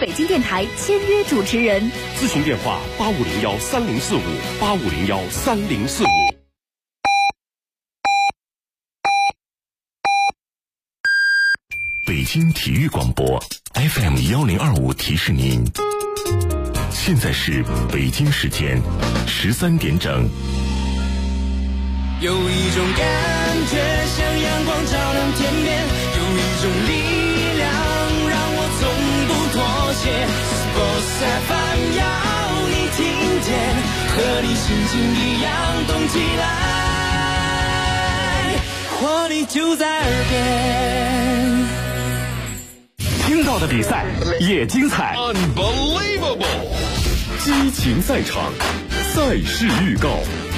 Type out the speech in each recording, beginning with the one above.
北京电台签约主持人。 咨询电话85013045，85013045。 北京体育广播 FM1025提示您，现在是北京时间13点整。 有一种感觉像阳光照亮天边，有一种力量让我从不妥协。Sports FM 要你听见，和你心情一样动起来，活力就在耳边。 听到的比赛也精彩 Unbelievable， 激情赛场，赛事预告。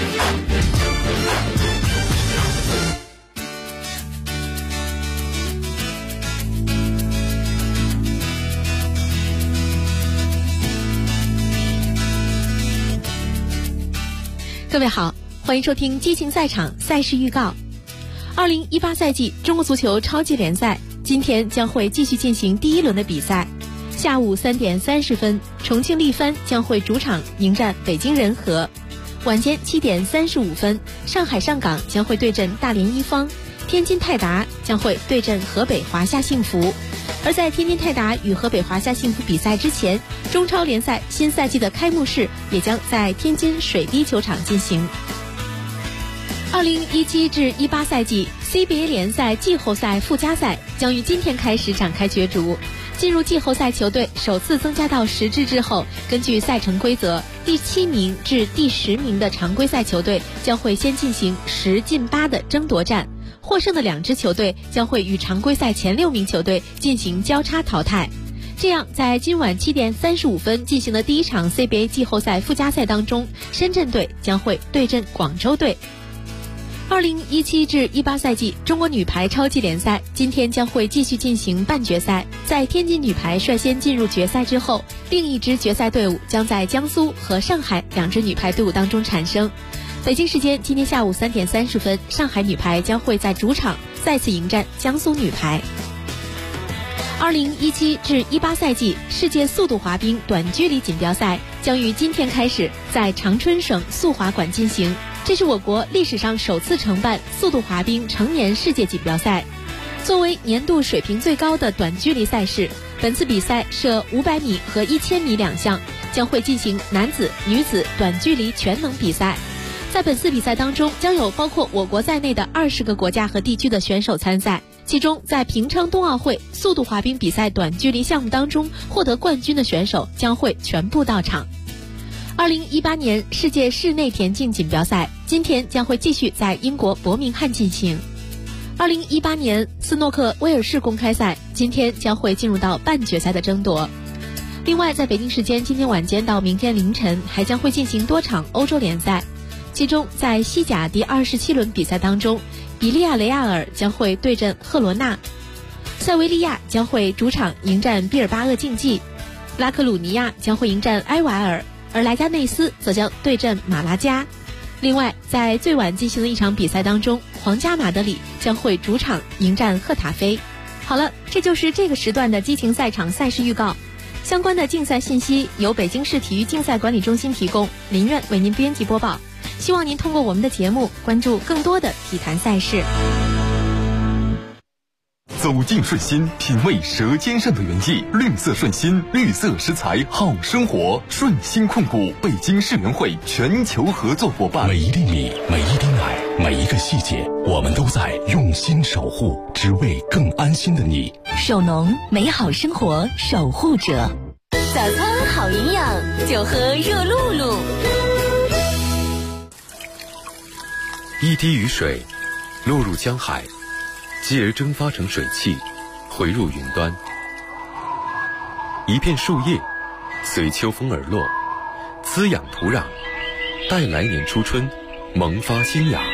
各位好，欢迎收听激情赛场赛事预告。2018赛季中国足球超级联赛今天将会继续进行第一轮的比赛。下午3点30分，重庆力帆将会主场迎战北京人和；晚间7点35分，上海上港将会对阵大连一方，天津泰达将会对阵河北华夏幸福。而在天津泰达与河北华夏幸福比赛之前，中超联赛新赛季的开幕式也将在天津水滴球场进行。2017至18赛季 CBA 联赛季后赛附加赛将于今天开始展开角逐。进入季后赛球队首次增加到10支之后，根据赛程规则，第7名至第10名的常规赛球队将会先进行10进8的争夺战，获胜的2支球队将会与常规赛前6名球队进行交叉淘汰。这样，在今晚7点35分进行的第一场 CBA 季后赛附加赛当中，深圳队将会对阵广州队。2017至18赛季中国女排超级联赛今天将会继续进行半决赛，在天津女排率先进入决赛之后，另一支决赛队伍将在江苏和上海2支女排队伍当中产生。北京时间今天下午3点30分，上海女排将会在主场再次迎战江苏女排。2017至18赛季世界速度滑冰短距离锦标赛将于今天开始在长春省速滑馆进行，这是我国历史上首次承办速度滑冰成年世界锦标赛。作为年度水平最高的短距离赛事，本次比赛设500米和1000米2项，将会进行男子、女子短距离全能比赛。在本次比赛当中，将有包括我国在内的20个国家和地区的选手参赛。其中，在平昌冬奥会速度滑冰比赛短距离项目当中获得冠军的选手将会全部到场。2018年世界室内田径锦标赛今天将会继续在英国伯明翰进行。2018年斯诺克威尔士公开赛今天将会进入到半决赛的争夺。另外，在北京时间今天晚间到明天凌晨还将会进行多场欧洲联赛，其中在西甲第27轮比赛当中，比利亚雷亚尔将会对阵赫罗纳，塞维利亚将会主场迎战毕尔巴鄂竞技，拉克鲁尼亚将会迎战埃瓦尔，而莱加内斯则将对阵马拉加。另外，在最晚进行的一场比赛当中，皇家马德里将会主场迎战赫塔菲。好了，这就是这个时段的激情赛场赛事预告。相关的竞赛信息由北京市体育竞赛管理中心提供，林苑为您编辑播报。希望您通过我们的节目关注更多的体坛赛事。 走进顺心，品味舌尖上的原意。绿色顺心，绿色食材好生活。顺心控股，北京市联会全球合作伙伴。 每一粒米，每一滴奶，每一个细节，我们都在用心守护，只为更安心的你。 首农，美好生活守护者。早餐好营养，就喝热露露。 一滴雨水落入江海，继而蒸发成水汽，回入云端。一片树叶随秋风而落，滋养土壤，待来年初春萌发新芽。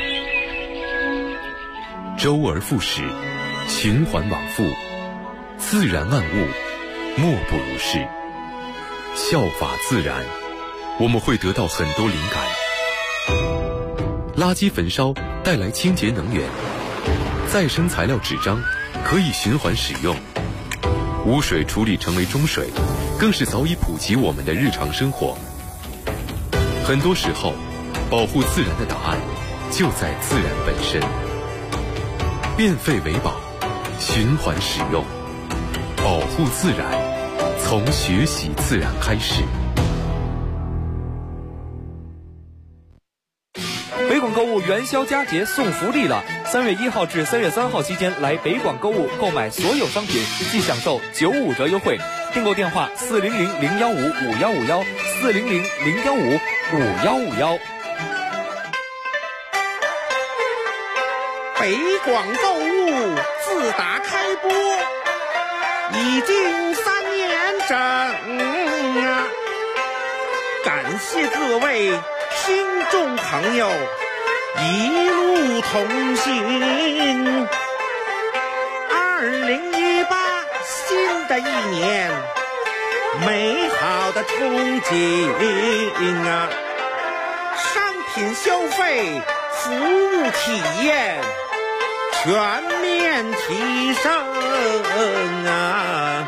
周而复始，循环往复，自然万物莫不如是。效法自然，我们会得到很多灵感。垃圾焚烧带来清洁能源，再生材料纸张可以循环使用。 污水处理成为中水，更是早已普及我们的日常生活。很多时候，保护自然的答案就在自然本身。变废为宝，循环使用，保护自然，从学习自然开始。 北广购物元宵佳节送福利了！3月1号至3月3号期间来北广购物购买所有商品，即享受95折优惠。订购电话400-015-5151，400-015-5151。 北广购物自打开播已经3年整啊！感谢各位听众朋友一路同行。2018新的一年，美好的憧憬啊！商品消费，服务体验全面提升啊！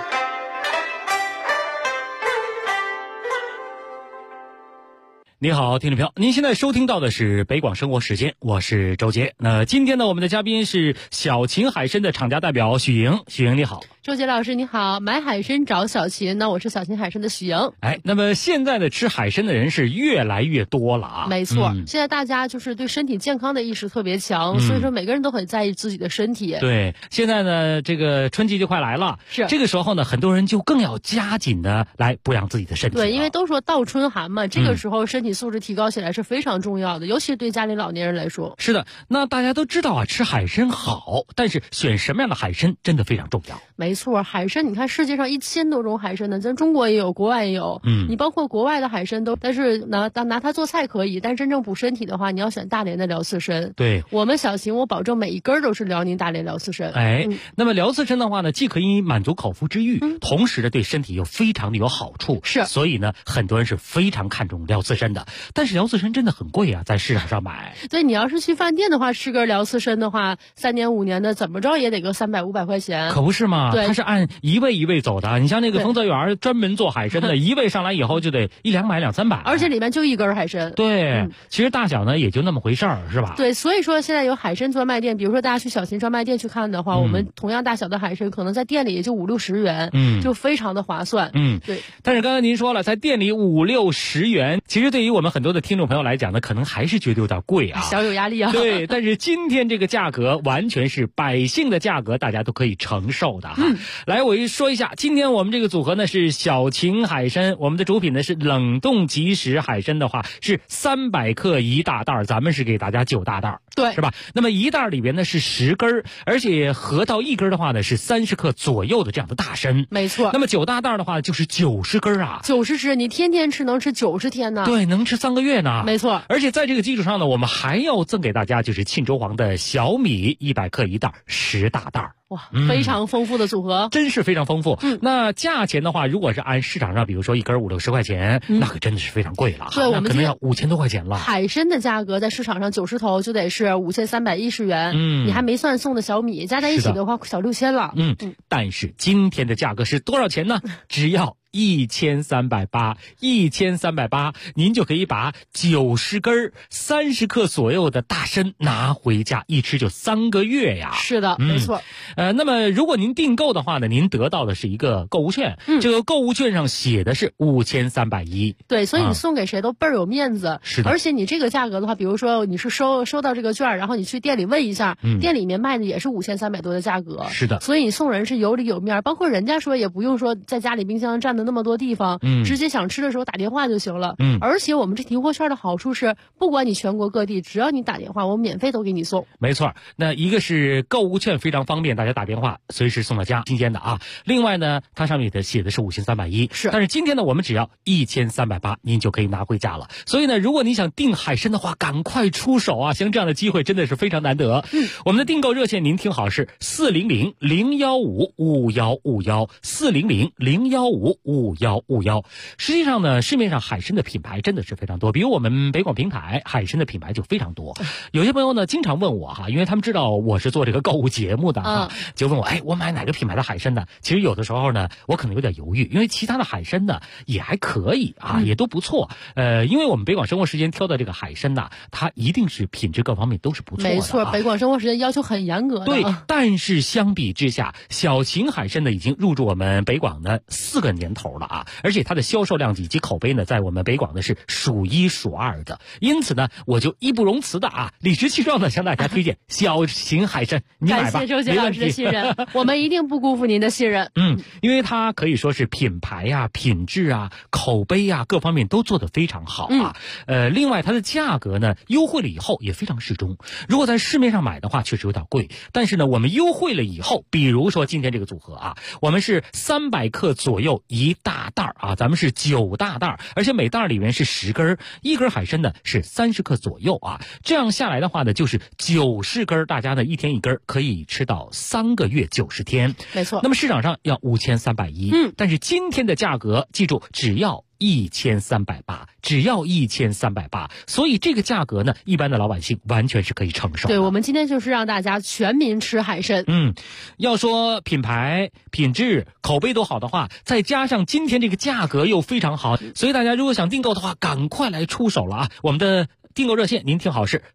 你好，听众朋友，您现在收听到的是北广生活时间，我是周杰。那今天呢，我们的嘉宾是小秦海参的厂家代表许莹。许莹你好。 周杰老师你好，买海参找小秦，那我是小秦海参的许莹。 那么现在的吃海参的人是越来越多了啊。 没错，现在大家就是对身体健康的意识特别强，所以说每个人都很在意自己的身体。 对，现在呢，这个春季就快来了， 是这个时候呢，很多人就更要加紧的来补养自己的身体。 对，因为都说倒春寒嘛，这个时候身体素质提高起来是非常重要的，尤其是对家里老年人来说。 是的，那大家都知道啊，吃海参好，但是选什么样的海参真的非常重要。 没错，海参你看世界上1000多种海参呢，咱中国也有，国外也有。你包括国外的海参都，但是拿它做菜可以，但真正补身体的话，你要选大连的辽刺参。 对， 我们小秦，我保证每一根都是辽宁大连辽刺参。 那么辽刺参的话呢，既可以满足口腹之欲，同时呢对身体又非常的有好处。 是， 所以呢很多人是非常看重辽刺参的。但是辽刺参真的很贵啊，在市场上买。 对，你要是去饭店的话，吃根辽刺参的话，3年5年的怎么着也得个300、500块钱。 可不是嘛？ 对， 它是按一位一位走的。你像那个丰泽园专门做海参的，一位上来以后就得100-200、200-300， 而且里面就一根海参。 对，其实大小呢也就那么回事儿，是吧？ 对，所以说现在有海参专卖店，比如说大家去小秦专卖店去看的话，我们同样大小的海参可能在店里也就50-60元，就非常的划算。对。 但是刚才您说了，在店里50-60元，其实对于我们很多的听众朋友来讲呢，可能还是觉得有点贵啊， 小有压力啊。 对，但是今天这个价格完全是百姓的价格，大家都可以承受的哈。来，我说一下，今天我们这个组合呢是小秦海参，我们的主品呢是冷冻即食海参的话是300克1大袋，咱们是给大家9大袋， 对， 是吧？那么1袋里边呢是10根，而且合到1根的话呢是30克左右的这样的大参。 没错。 那么9大袋的话就是90根啊 ，90只，你天天吃能吃90天呢。 对，能吃3个月呢。 没错。 而且在这个基础上呢，我们还要赠给大家就是沁州黄的小米100克1袋，10大袋。 哇，非常丰富的组合， 真是非常丰富。那价钱的话，如果是按市场上，比如说1根50-60块钱，那可真的是非常贵了。 对，我们可能要5000多块钱了。 海参的价格在市场上90头就得是5310元，你还没算送的小米，加在一起的话小6000了。 但是今天的价格是多少钱呢？只要1380，1380，您就可以把90根30克左右的大参拿回家，一吃就3个月呀。 是的，没错。 那么如果您订购的话呢，您得到的是一个购物券，这个购物券上写的是5310。 对，所以你送给谁都倍儿有面子。 是的。 而且你这个价格的话，比如说你是收到这个券，然后你去店里问一下，店里面卖的也是5300多的价格。 是的。 所以你送人是有里有面，包括人家说也不用说在家里冰箱占的那么多地方，直接想吃的时候打电话就行了。而且我们这提货券的好处是，不管你全国各地，只要你打电话，我们免费都给你送。 没错，那一个是购物券非常方便，大家打电话随时送到家，新鲜的啊。另外呢，它上面写的是5310， 是。 但是今天呢，我们只要1380，您就可以拿回家了。所以呢，如果你想订海参的话，赶快出手啊！像这样的机会真的是非常难得。我们的订购热线您听好是400-015-5151，400-015-5151。 5151。实际上呢，市面上海参的品牌真的是非常多，比如我们北广平台海参的品牌就非常多。有些朋友呢经常问我哈，因为他们知道我是做这个购物节目的哈，就问我，我买哪个品牌的海参呢？其实有的时候呢，我可能有点犹豫，因为其他的海参呢也还可以啊，也都不错。因为我们北广生活时间挑的这个海参呢，它一定是品质各方面都是不错的。 没错，北广生活时间要求很严格的。 对，但是相比之下，小秦海参呢已经入驻我们北广的4个年头了啊，而且它的销售量以及口碑呢，在我们北广呢是数1数2的。因此呢，我就义不容辞的理直气壮的向大家推荐小秦海参，你买吧， 感谢周杰老师的信任，我们一定不辜负您的信任。 因为它可以说是品牌啊、品质啊、口碑啊各方面都做得非常好啊。另外它的价格呢优惠了以后也非常适中。如果在市面上买的话，确实有点贵，但是呢，我们优惠了以后，比如说今天这个组合啊，我们是300克左右一大袋啊，咱们是9大袋，而且每袋里面是10根，一根海参呢是30克左右啊。这样下来的话呢，就是90根，大家呢一天一根，可以吃到3个月90天。 没错。 那么市场上要5310，但是今天的价格，记住只要1380，只要1380，所以这个价格呢，一般的老百姓完全是可以承受的。 对，我们今天就是让大家全民吃海参。 要说品牌、品质、口碑都好的话，再加上今天这个价格又非常好，所以大家如果想订购的话，赶快来出手了啊！我们的订购热线您听好，是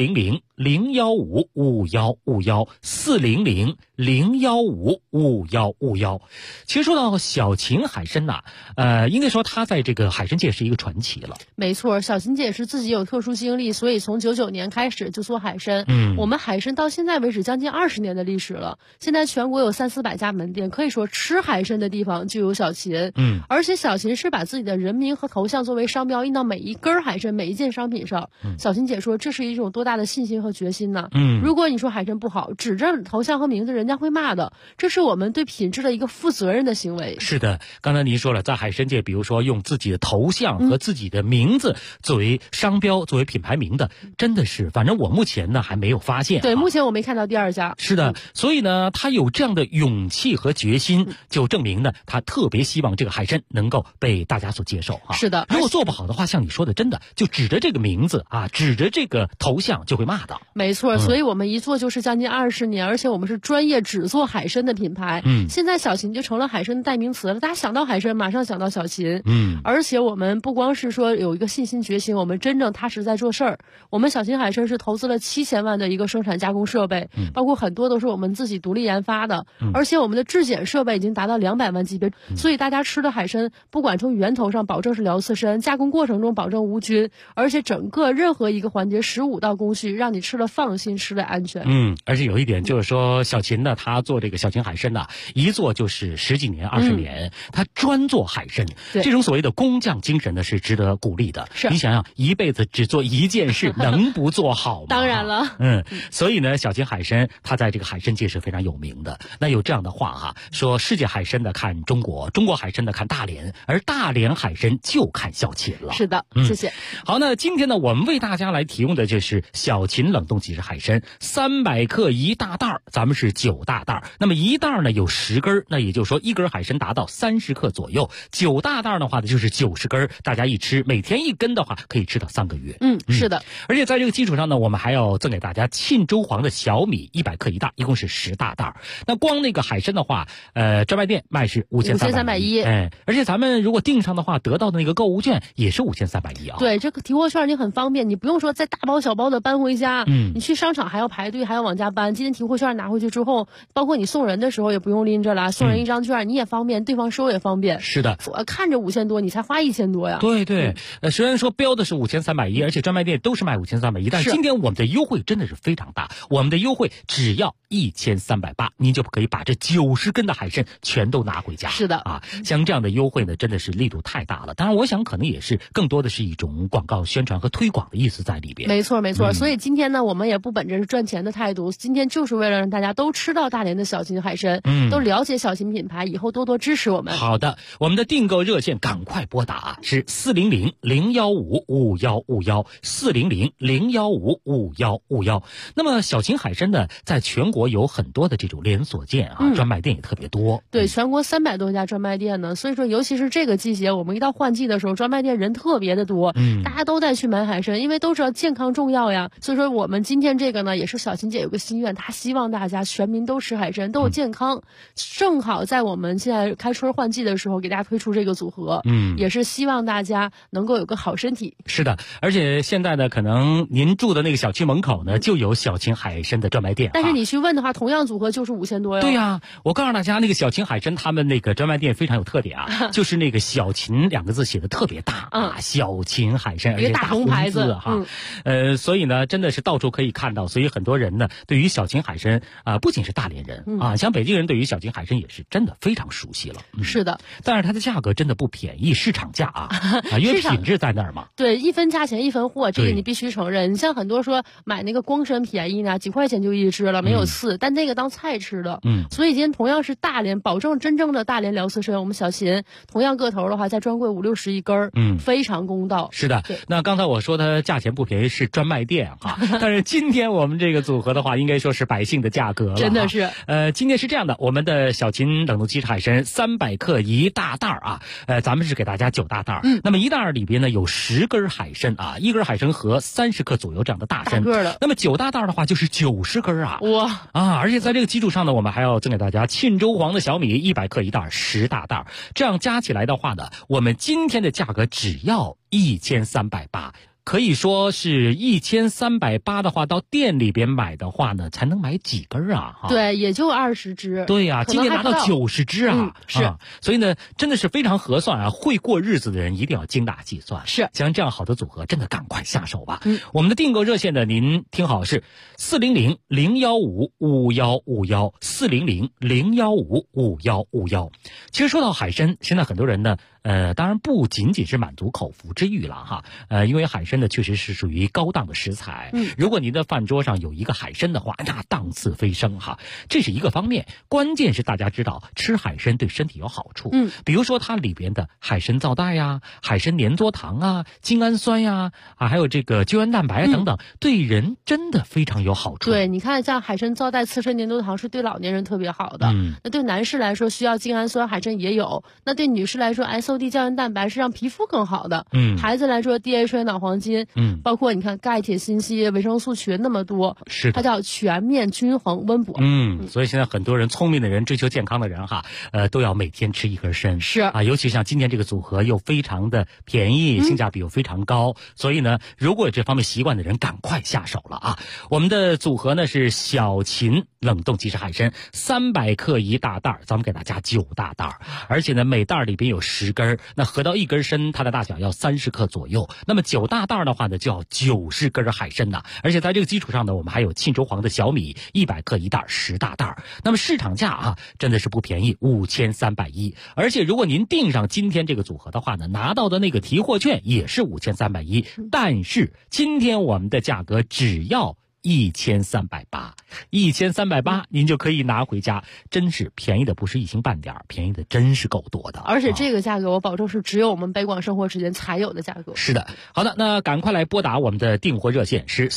400-015-5151，400-015-5151。其实说到小秦海参呐，应该说他在这个海参界是一个传奇了。 没错，小秦姐是自己有特殊经历，所以从99年开始就做海参。我们海参到现在为止将近20年的历史了，现在全国有300-400家门店，可以说吃海参的地方就有小秦。而且小秦是把自己的人名和头像作为商标印到每一根海参、每一件商品上。小秦姐说，这是一种多大的信心和决心呢？如果你说海参不好，指着头像和名字，人家会骂的。这是我们对品质的一个负责任的行为。 是的，刚才您说了，在海参界，比如说用自己的头像和自己的名字作为商标、作为品牌名的，真的是，反正我目前呢还没有发现。 对，目前我没看到第2家。 是的，所以呢，他有这样的勇气和决心，就证明呢，他特别希望这个海参能够被大家所接受啊。 是的， 如果做不好的话，像你说的，真的就指着这个名字啊，指着这个头像就会骂的。 没错，所以我们一做就是将近20年，而且我们是专业只做海参的品牌。现在小秦就成了海参的代名词了，大家想到海参马上想到小秦。而且我们不光是说有一个信心决心，我们真正踏实在做事儿。我们小秦海参是投资了7000万的一个生产加工设备，包括很多都是我们自己独立研发的，而且我们的质检设备已经达到200万级别，所以大家吃的海参不管从源头上保证是辽刺参，加工过程中保证无菌，而且整个任何一个环节15道工序，让你吃了放心，吃了安全。 而且有一点就是说，小秦呢，他做这个小秦海参呢，一做就是10几年、20年，他专做海参，这种所谓的工匠精神呢，是值得鼓励的。你想想，一辈子只做一件事，能不做好吗？ 当然了。 所以呢，小秦海参他在这个海参界是非常有名的。那有这样的话哈，说世界海参的看中国，中国海参的看大连，而大连海参就看小秦了。 是的，谢谢。 好，那今天呢，我们为大家来提供的就是小秦冷冻即食海参，300克一大袋，咱们是9大袋。那么一袋呢有10根，那也就是说一根海参达到30克左右，9大袋的话呢就是90根，大家一吃，每天1根的话可以吃到3个月。 是的。 而且在这个基础上呢，我们还要赠给大家沁州黄的小米100克一袋，一共是10大袋。那光那个海参的话，专卖店卖是5310，而且咱们如果订上的话，得到的那个购物券也是5310啊。 对，这个提货券你很方便，你不用说再大包小包的搬回家，你去商场还要排队，还要往家搬。今天提货券拿回去之后，包括你送人的时候也不用拎着了，送人一张券你也方便，对方收也方便。 是的， 我看着5000多，你才花1000多呀。 对，虽然说标的是5310，而且专卖店都是卖5310，但是今天我们的优惠真的是非常大，我们的优惠只要1380，您就可以把这90根的海参全都拿回家。 是的啊，像这样的优惠呢，真的是力度太大了。当然，我想可能也是更多的是一种广告宣传和推推广的意思在里边。 没错没错，所以今天呢，我们也不本着是赚钱的态度，今天就是为了让大家都吃到大连的小秦海参，都了解小秦品牌，以后多多支持我们。 好的，我们的订购热线赶快拨打是400-015-5151，400-015-5151。那么小秦海参呢，在全国有很多的这种连锁店啊，专卖店也特别多。 对，全国300多家专卖店呢，所以说尤其是这个季节，我们一到换季的时候，专卖店人特别的多，大家都在去买海参，因为都知道健康重要呀。所以说我们今天这个呢，也是小秦姐有个心愿，她希望大家全民都吃海参，都有健康。正好在我们现在开春换季的时候，给大家推出这个组合，也是希望大家能够有个好身体。 是的，而且现在呢，可能您住的那个小区门口呢，就有小秦海参的专卖店。 但是你去问的话，同样组合就是5000多哟。 对呀，我告诉大家，那个小秦海参他们那个专卖店非常有特点啊，就是那个小秦2个字写的特别大啊，小秦海参，而且大红牌子哈。所以呢，真的是到处可以看到，所以很多人呢，对于小秦海参不仅是大连人啊，像北京人对于小秦海参也是真的非常熟悉了。 是的， 但是它的价格真的不便宜，市场价啊，因为品质在那儿嘛。 对，一分价钱一分货，这个你必须承认。你像很多说买那个光参便宜呢，几块钱就一只了，没有刺，但那个当菜吃的。所以今天同样是大连，保证真正的大连辽刺参，我们小秦同样个头的话，在专柜50-60一根，非常公道。 是的，那刚才我说它价钱不便宜是专卖店啊，但是今天我们这个组合的话，应该说是百姓的价格了。 真的是。 今天是这样的，我们的小秦冷冻鸡海参300克一大袋啊，咱们是给大家9大袋。那么一袋里边呢有10根海参啊，一根海参和30克左右这样的大参。 大个的。 那么9大袋的话就是90根啊。 哇啊！而且在这个基础上呢，我们还要赠给大家沁州黄的小米100克一袋，10大袋。这样加起来的话呢，我们今天的价格只要1380。可以说是1380的话，到店里边买的话呢，才能买几根啊？ 对，也就20只。 对呀，今天拿到90只啊！ 是， 所以呢，真的是非常合算啊！会过日子的人一定要精打细算。 是， 像这样好的组合，真的赶快下手吧。我们的订购热线呢，您听好是400-015-5151，400-015-5151。其实说到海参，现在很多人呢，当然不仅仅是满足口腹之欲了哈，因为海参呢确实是属于高档的食材。如果您的饭桌上有一个海参的话，那档次飞升哈，这是一个方面。关键是大家知道吃海参对身体有好处，比如说它里边的海参皂带呀、海参粘多糖啊、精氨酸呀还有这个胶原蛋白等等，对人真的非常有好处。 对，你看像海参皂带、刺参粘多糖是对老年人特别好的。那对男士来说需要精氨酸，海参也有。那对女士来说 SOD 胶原蛋白是让皮肤更好的。孩子来说 DHA 脑黄金，包括你看钙、铁、锌、硒、维生素群那么多， 是它叫全面均衡温补。 所以现在很多人聪明的人、追求健康的人哈，都要每天吃一根参。 是啊， 尤其像今天这个组合又非常的便宜，性价比又非常高，所以呢，如果有这方面习惯的人，赶快下手了啊！我们的组合呢是小秦冷冻即食海参300克一大袋，咱们给大家9大袋，而且呢每袋里边有10根，那合到1根参，它的大小要30克左右。那么9大袋的话呢，就要90根海参呐。而且在这个基础上呢，我们还有沁州黄的小米100克一袋，10大袋。那么市场价啊，真的是不便宜，5310。而且如果您订上今天这个组合的话呢，拿到的那个提货券也是5310。但是今天我们的价格只要1380，1380您就可以拿回家，真是便宜的不是一星半点，便宜的真是够多的。 而且这个价格我保证是只有我们北广生活时间才有的价格。 是的，好的，那赶快来拨打我们的订货热线是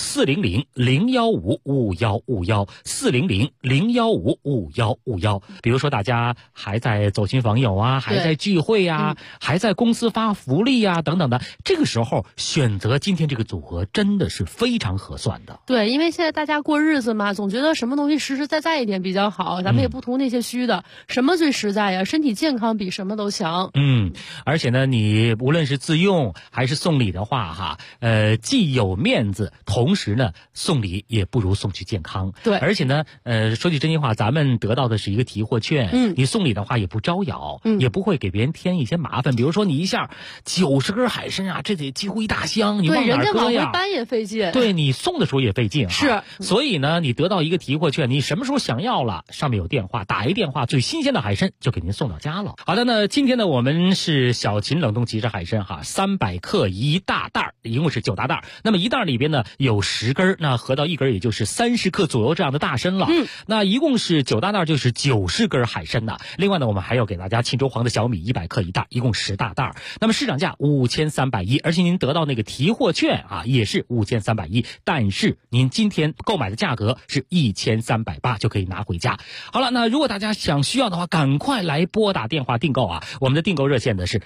400-015-5151，400-015-5151。比如说大家还在走亲访友啊，还在聚会啊，还在公司发福利啊等等的，这个时候选择今天这个组合真的是非常合算的。 对，因为现在大家过日子嘛，总觉得什么东西实实在在一点比较好，咱们也不图那些虚的，什么最实在呀？身体健康比什么都强。 而且呢，你无论是自用还是送礼的话哈，既有面子，同时呢送礼也不如送去健康。 对， 而且呢，说句真心话，咱们得到的是一个提货券，你送礼的话也不招摇，也不会给别人添一些麻烦。比如说你一下90根海参啊，这得几乎一大箱，你往哪搁呀？ 对，人家往回搬也费劲。 对，你送的时候也费劲。 信是， 所以呢，你得到一个提货券，你什么时候想要了，上面有电话，打一电话，最新鲜的海参就给您送到家了。好的，那今天呢，我们是小秦冷冻即食海参300克1大袋，一共是9大袋。那么一袋里边呢有10根，那合到一根也就是30克左右这样的大参了。那一共是9大袋，就是90根海参呢。另外呢，我们还要给大家沁州黄的小米100克1袋，一共10大袋。那么市场价5310，而且您得到那个提货券也是5310，但是您今天购买的价格是1380就可以拿回家。好了，那如果大家需要的话，赶快来拨打电话订购我们的订购热线的是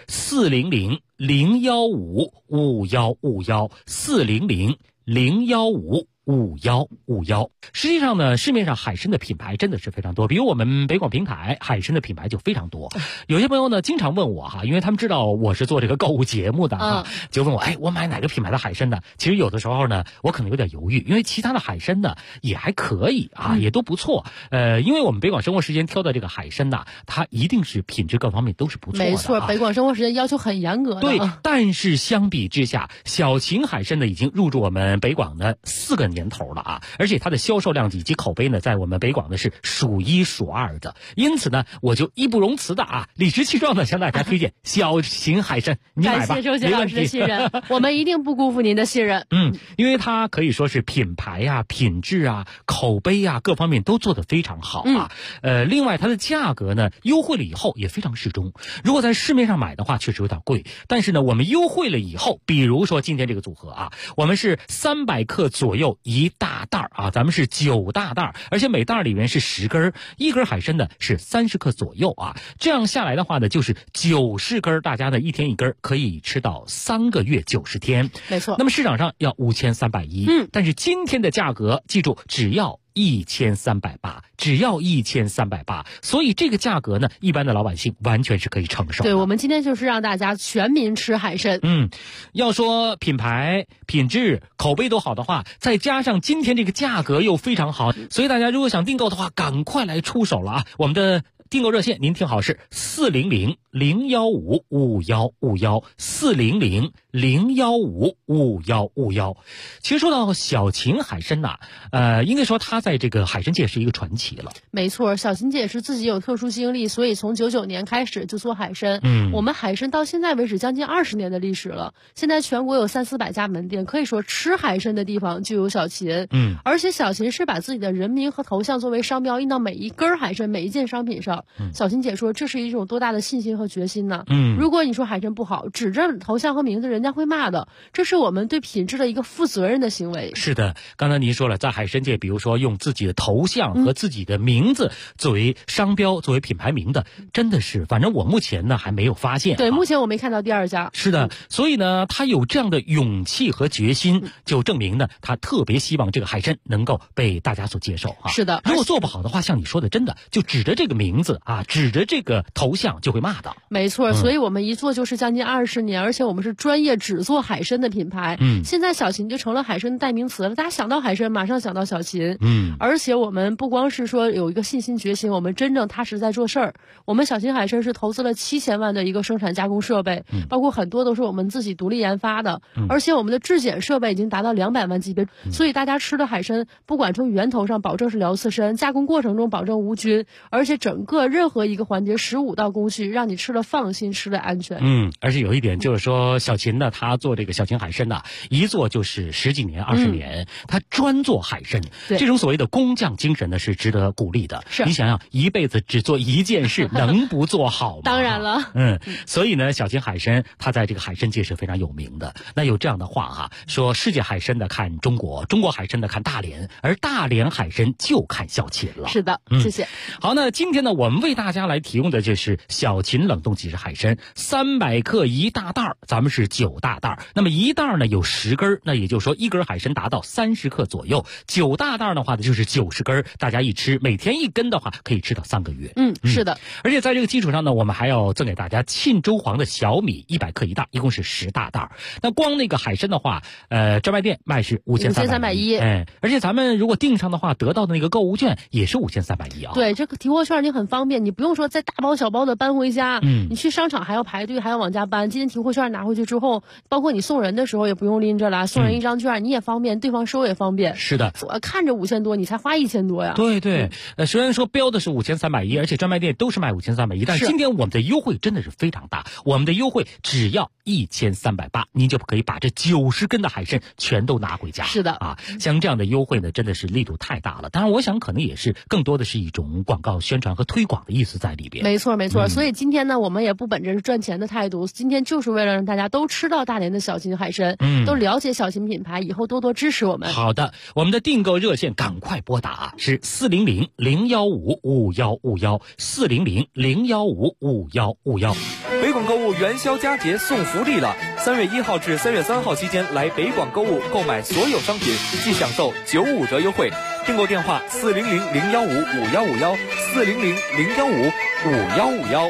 400-015-5151，400-015-5151。实际上呢，市面上海参的品牌真的是非常多，比如我们北广平台海参的品牌就非常多。有些朋友呢经常问我因为他们知道我是做这个购物节目的就问我我买哪个品牌的海参呢？其实有的时候呢，我可能有点犹豫，因为其他的海参呢也还可以也都不错。因为我们北广生活时间挑的这个海参呢，它一定是品质各方面都是不错的。 没错，北广生活时间要求很严格的。 对，但是相比之下，小秦海参呢已经入驻我们北广的4个年头了而且它的销售量以及口碑呢，在我们北广呢是数1数2的。因此呢，我就义不容辞的理直气壮的向大家推荐小秦海参，你买吧， 感谢周杰老师的信任，我们一定不辜负您的信任。 因为它可以说是品牌品质口碑各方面都做得非常好另外它的价格呢优惠了以后也非常适中。如果在市面上买的话，确实有点贵，但是呢，我们优惠了以后，比如说今天这个组合我们是300克左右1大袋咱们是9大袋，而且每袋里面是10根，一根海参呢是30克左右这样下来的话呢，就是90根，大家呢一天一根，可以吃到3个月90天。 没错。 那么市场上要5310，但是今天的价格记住只要1380，只要1380，所以这个价格呢，一般的老百姓完全是可以承受的。 对，我们今天就是让大家全民吃海参。 要说品牌、品质、口碑都好的话，再加上今天这个价格又非常好，所以大家如果想订购的话，赶快来出手了我们的订购热线您听好是400-015-5151，400-015-5151。其实说到小秦海参应该说它在这个海参界是一个传奇了。 没错，小秦姐是自己有特殊经历，所以从99年开始就做海参。我们海参到现在为止将近20年的历史了，现在全国有300-400家门店，可以说吃海参的地方就有小秦。而且小秦是把自己的人名和头像作为商标印到每一根海参、每一件商品上。小秦姐说这是一种多大的信心和决心呢？如果你说海参不好，指着头像和名字，人家会骂的。这是我们对品质的一个负责任的行为。 是的，刚才您说了，在海参界，比如说用自己的头像和自己的名字作为商标、作为品牌名的，真的是，反正我目前呢还没有发现。 对，目前我没看到第二家。 是的，所以呢，他有这样的勇气和决心，就证明呢，他特别希望这个海参能够被大家所接受是的， 如果做不好的话，像你说的，真的就指着这个名字指着这个头像就会骂的。 没错，所以我们一做就是将近20年，而且我们是专业只做海参的品牌。现在小秦就成了海参的代名词了，大家想到海参马上想到小秦。而且我们不光是说有一个信心决心，我们真正踏实在做事儿。我们小秦海参是投资了7000万的一个生产加工设备，包括很多都是我们自己独立研发的，而且我们的质检设备已经达到200万级别，所以大家吃的海参不管从源头上保证是辽刺参，加工过程中保证无菌，而且整个任何一个环节15道工序，让你吃了放心，吃了安全。 而且有一点就是说，小秦呢，他做这个小秦海参一做就是10几年、20年，他专做海参，这种所谓的工匠精神呢是值得鼓励的。你想想，一辈子只做一件事，能不做好吗？ 当然了。 所以呢，小秦海参他在这个海参界是非常有名的。那有这样的话说世界海参的看中国，中国海参的看大连，而大连海参就看小秦了。 是的，谢谢。 好，那今天呢，我们为大家来提供的就是小秦冷冻即食海参300克1大袋，咱们是9大袋。那么一袋呢有10根，那也就是说一根海参达到30克左右。9大袋的话呢就是90根，大家一吃，每天1根的话可以吃到3个月。 是的。 而且在这个基础上呢，我们还要赠给大家沁州黄的小米100克1袋，一共是10大袋。那光那个海参的话，专卖店卖是5310，而且咱们如果订上的话，得到的那个购物券也是5310 对，这个提货券你很方便，你不用说再大包小包的搬回家，你去商场还要排队，还要往家搬。今天提货券拿回去之后， 后包括你送人的时候也不用拎着了，送人一张券你也方便，对方收也方便。 是的， 看着5000多，你才花1000多呀。 对对，虽然说标的是5310，而且专卖店都是卖5310，但是今天我们的优惠真的是非常大，我们的优惠只要1380，您就可以把这90根的海参全都拿回家。 是的啊，像这样的优惠呢，真的是力度太大了。当然，我想可能也是更多的是一种广告宣传和推广的意思在里边。 没错没错，所以今天呢，我们也不本着是赚钱的态度，今天就是为了让大家都吃到大连的小秦海参，都了解小秦品牌，以后多多支持我们。 好的，我们的订购热线赶快拨打啊，是400-015-5151，400-015-5151。 北广购物元宵佳节送福利了！3月1号至3月3号期间来北广购物购买所有商品，即享受95折优惠。订购电话400-015-5151，400-015-5151。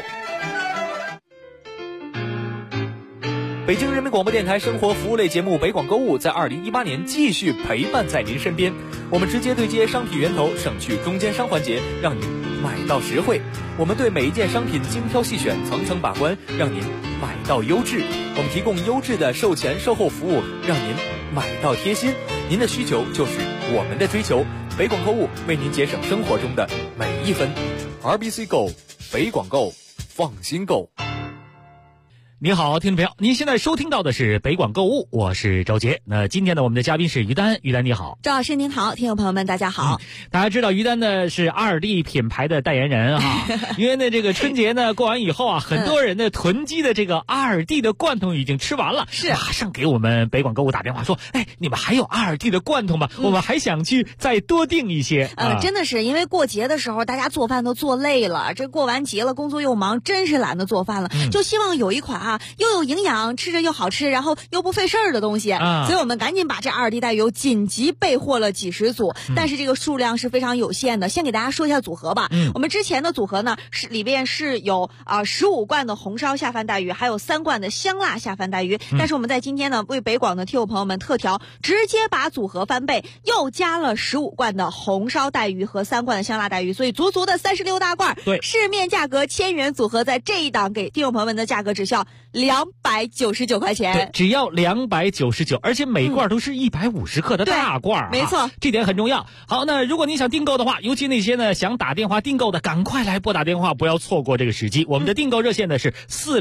北京人民广播电台生活服务类节目北广购物在2018年继续陪伴在您身边，我们直接对接商品源头，省去中间商环节，让您买到实惠。我们对每一件商品精挑细选，层层把关，让您买到优质。我们提供优质的售前售后服务，让您买到贴心。您的需求就是我们的追求，北广购物为您节省生活中的每一分。RBC Go， 北广购，放心购。 你好，听众朋友，您现在收听到的是北广购物，我是周杰。那今天呢，我们的嘉宾是于丹，于丹你好。 周老师您好，听众朋友们大家好。 大家知道于丹呢是2D 品牌的代言人哈，因为呢这个春节呢过完以后啊，很多人呢囤积的这个2D 的罐头已经吃完了， 是马上给我们北广购物打电话说，哎，你们还有2D 的罐头吗？我们还想去再多订一些。 真的是因为过节的时候大家做饭都做累了，这过完节了工作又忙，真是懒得做饭了，就希望有一款啊又有营养，吃着又好吃，然后又不费事儿的东西，所以我们赶紧把这2D 带鱼紧急备货了几十组，但是这个数量是非常有限的。先给大家说一下组合吧。我们之前的组合呢是里边是有15罐的红烧下饭带鱼，还有3罐的香辣下饭带鱼，但是我们在今天呢为北广的听友朋友们特调，直接把组合翻倍，又加了15罐的红烧带鱼和3罐的香辣带鱼，所以足足的36大罐。 对， 市面价格1000元组合，在这一档给听友朋友们的价格只需要299块钱。 对，只要299，而且每罐都是150克的大罐， 没错， 这点很重要。好，那如果你想订购的话，尤其那些呢想打电话订购的，赶快来拨打电话，不要错过这个时机。我们的订购热线呢是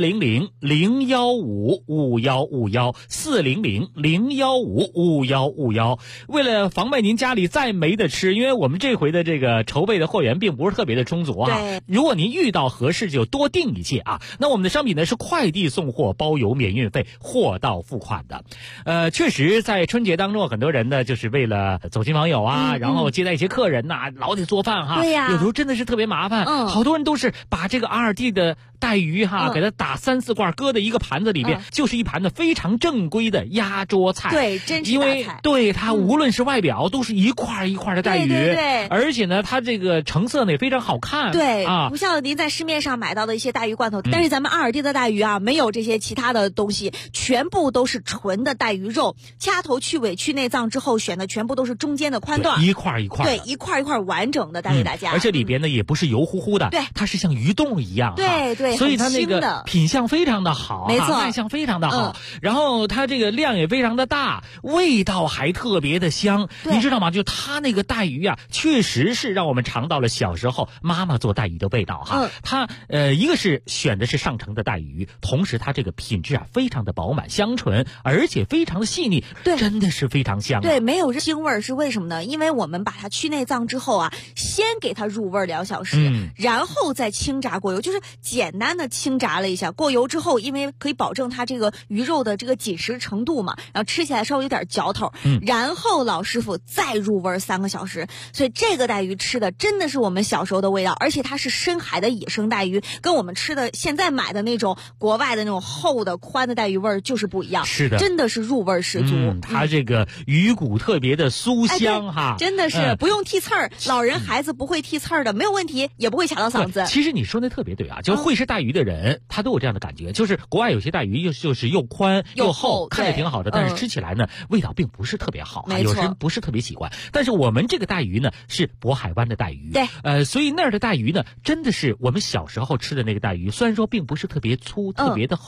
400-015-5151，400-015-5151。为了防备您家里再没得吃，因为我们这回的这个筹备的货源并不是特别的充足啊。如果您遇到合适就多订一些啊。那我们的商品呢是快递送货，包邮免运费，货到付款的。确实在春节当中，很多人呢就是为了走亲访友啊，然后接待一些客人呐，老得做饭哈。 对呀， 有时候真的是特别麻烦。好多人都是把这个2D 的带鱼哈，给它打3-4罐，搁在一个盘子里边，就是一盘子非常正规的压桌菜。 对，真是因为对它无论是外表都是一块一块的带鱼， 对， 而且呢它这个成色呢也非常好看。 对啊， 不像您在市面上买到的一些带鱼罐头，但是咱们2D 的带鱼啊，没有这些其他的东西，全部都是纯的带鱼肉，掐头去尾去内脏之后选的全部都是中间的宽段， 一块一块， 对，一块一块完整的带给大家。 而且里边呢也不是油乎乎的， 对， 它是像鱼冻一样， 对对， 所以它那个品相非常的好， 没错， 卖相非常的好，然后它这个量也非常的大，味道还特别的香。你知道吗？就它那个带鱼啊，确实是让我们尝到了小时候妈妈做带鱼的味道哈。它一个是选的是上乘的带鱼，同时它这个品质啊非常的饱满香醇，而且非常的细腻， 对， 真的是非常香。 对，没有腥味是为什么呢？因为我们把它去内脏之后啊，先给它入味2小时，然后再清炸过油，就是简单的清炸了一下。过油之后，因为可以保证它这个鱼肉的这个紧实程度嘛，然后吃起来稍微有点嚼头，然后老师傅再入味3个小时，所以这个带鱼吃的真的是我们小时候的味道，而且它是深海的野生带鱼，跟我们吃的现在买的那种国外的那种厚的宽的带鱼味就是不一样。 是的， 真的是入味十足。 它这个鱼骨特别的酥香哈， 真的是不用剔刺儿，老人孩子不会剔刺儿的没有问题，也不会卡到嗓子。 其实你说的特别对啊，就是会吃带鱼的人，他都有这样的感觉，就是国外有些带鱼就是又宽又厚，看着挺好的，但是吃起来呢味道并不是特别好，有人不是特别喜欢。但是我们这个带鱼呢是渤海湾的带鱼， 对， 所以那儿的带鱼呢真的是我们小时候吃的那个带鱼，虽然说并不是特别粗特别的厚，但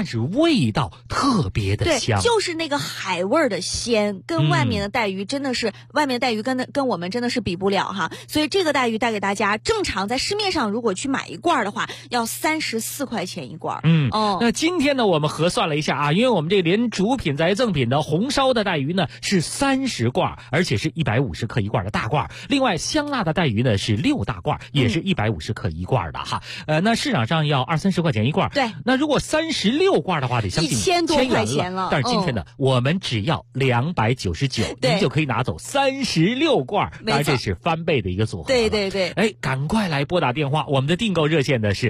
但是味道特别的香， 就是那个海味儿的鲜，跟外面的带鱼真的是，外面的带鱼跟我们真的是比不了哈。所以这个带鱼带给大家，正常在市面上如果去买一罐的话，要34块钱一罐。 那今天呢，我们核算了一下啊，因为我们这连主品再赠品的红烧的带鱼呢是30罐，而且是150克一罐的大罐。另外香辣的带鱼呢是6大罐，也是150克一罐的哈。那市场上要20-30块钱一罐。 对， 那如果36罐的话，得将近 1000多块钱了。 但是今天呢，我们只要299，您就可以拿走36罐，当然这是翻倍的一个组合。 对对对， 赶快来拨打电话，我们的订购热线呢是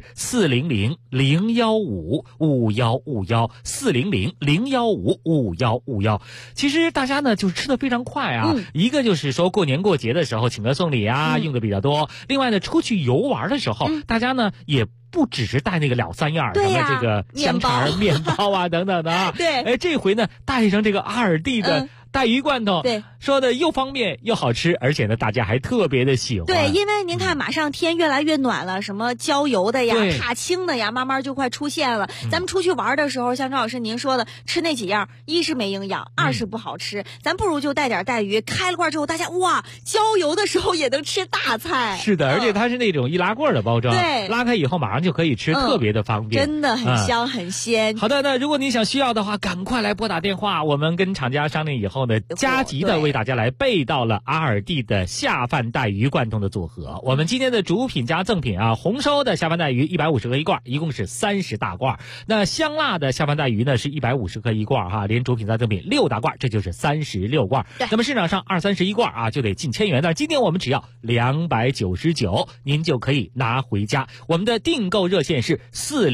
400-015-5151，400-015-5151。其实大家呢就是吃的非常快啊，一个就是说过年过节的时候请客送礼啊，用的比较多。另外呢，出去游玩的时候，大家呢也不只是带那个2、3样，什么这个香肠、面包啊等等的啊。 对， 这回呢带上这个阿尔蒂的带鱼罐头， 对， 说的又方便又好吃，而且呢大家还特别的喜欢。 对，因为您看马上天越来越暖了，什么郊游的呀、踏青的呀，慢慢就快出现了。咱们出去玩的时候，像张老师您说的，吃那几样，一是没营养，二是不好吃，咱不如就带点带鱼，开了罐之后，大家哇，郊游的时候也能吃大菜。 是的，而且它是那种易拉罐的包装， 对， 拉开以后马上就可以吃，特别的方便， 真的很香很鲜。 好的，那如果你需要的话，赶快来拨打电话，我们跟厂家商量以后呢，加急的为大家来备到了阿尔蒂的下饭带鱼罐头的组合。我们今天的主品加赠品啊，红烧的下饭带鱼150克一罐，一共是30大罐。那香辣的下饭带鱼呢是150克一罐哈，连主品加赠品6大罐，这就是36罐。那么市场上20-30一罐啊，就得近1000元，但今天我们只要299，您就可以拿回家。我们的订购热线是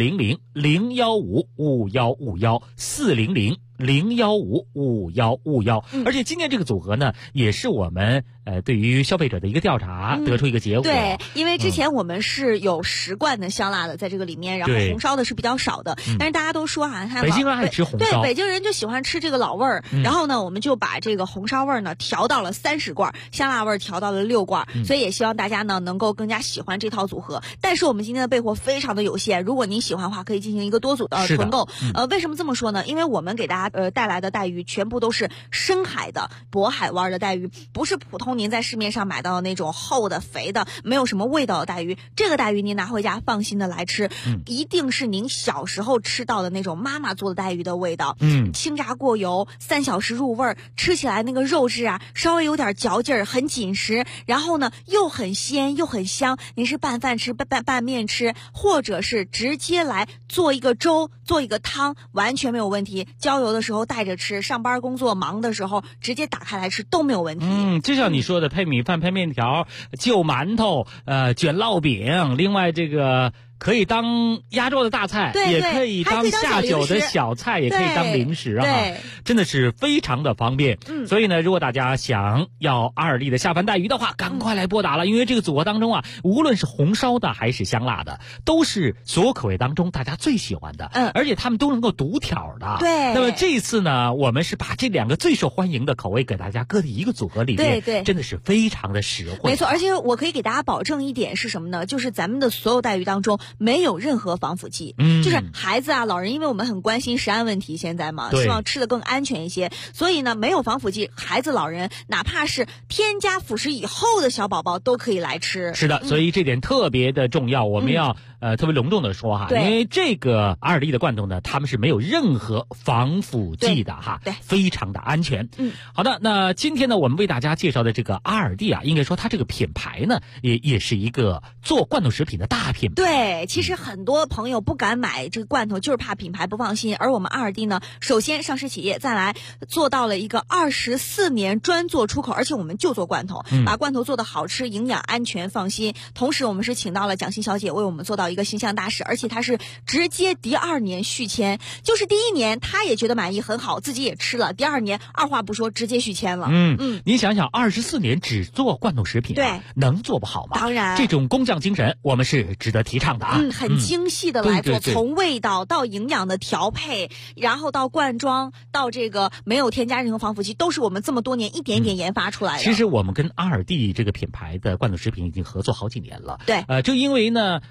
400-015-5151，400-015-5151。而且今天这个组合呢，也是我们对于消费者的一个调查得出一个结果。 对，因为之前我们是有10罐的香辣的在这个里面，然后红烧的是比较少的。但是大家都说啊，看北京人爱吃红烧， 对，北京人就喜欢吃这个老味儿。然后呢，我们就把这个红烧味儿呢调到了30罐，香辣味儿调到了6罐。所以也希望大家呢能够更加喜欢这套组合。但是我们今天的备货非常的有限，如果您喜欢的话，可以进行一个多组的团购。为什么这么说呢？因为我们给大家带来的带鱼全部都是深海的渤海湾的带鱼，不是普通您在市面上买到的那种厚的肥的没有什么味道的带鱼。这个带鱼您拿回家放心的来吃，一定是您小时候吃到的那种妈妈做的带鱼的味道。清炸过油，3小时入味儿，吃起来那个肉质啊稍微有点嚼劲儿，很紧实，然后呢又很鲜又很香。您是拌饭吃、拌面吃，或者是直接来做一个粥、做一个汤，完全没有问题。郊游的时候带着吃，上班工作忙的时候直接打开来吃都没有问题。 就像你说的，配米饭、配面条、就馒头、卷烙饼，另外这个可以当压桌的大菜，也可以当下酒的小菜，也可以当零食啊，真的是非常的方便。所以呢，如果大家想要阿尔蒂的下饭带鱼的话，赶快来拨打了，因为这个组合当中啊，无论是红烧的还是香辣的，都是所有口味当中大家最喜欢的，而且他们都能够独挑的。 对。 那么这一次呢，我们是把这2个最受欢迎的口味给大家搁在一个组合里面， 对， 真的是非常的实惠。 没错，而且我可以给大家保证一点是什么呢？就是咱们的所有带鱼当中没有任何防腐剂，就是孩子啊、老人，因为我们很关心食安问题，现在嘛，希望吃得更安全一些，所以呢，没有防腐剂，孩子、老人，哪怕是添加辅食以后的小宝宝都可以来吃。 是的，所以这点特别的重要，我们要特别隆重的说哈，因为这个阿尔蒂的罐头呢，他们是没有任何防腐剂的哈，非常的安全。好的，那今天呢，我们为大家介绍的这个阿尔蒂啊，应该说它这个品牌呢，也是一个做罐头食品的大品牌。 对，其实很多朋友不敢买这个罐头，就是怕品牌不放心。而我们阿尔蒂呢，首先上市企业，再来做到了一个24年专做出口，而且我们就做罐头，把罐头做的好吃、营养、安全、放心。同时，我们是请到了蒋欣小姐为我们做到一个形象大使，而且她是直接第2年续签，就是第1年她也觉得满意很好，自己也吃了，第2年二话不说直接续签了。 你想想，24年只做罐头食品， 对， 能做不好吗？ 当然， 这种工匠精神我们是值得提倡的啊。 很精细的来做， 对， 从味道到营养的调配，然后到罐装，到这个没有添加任何防腐剂，都是我们这么多年一点一点研发出来的。 其实我们跟阿尔蒂这个品牌的罐头食品已经合作好几年了。 对， 就因为呢，它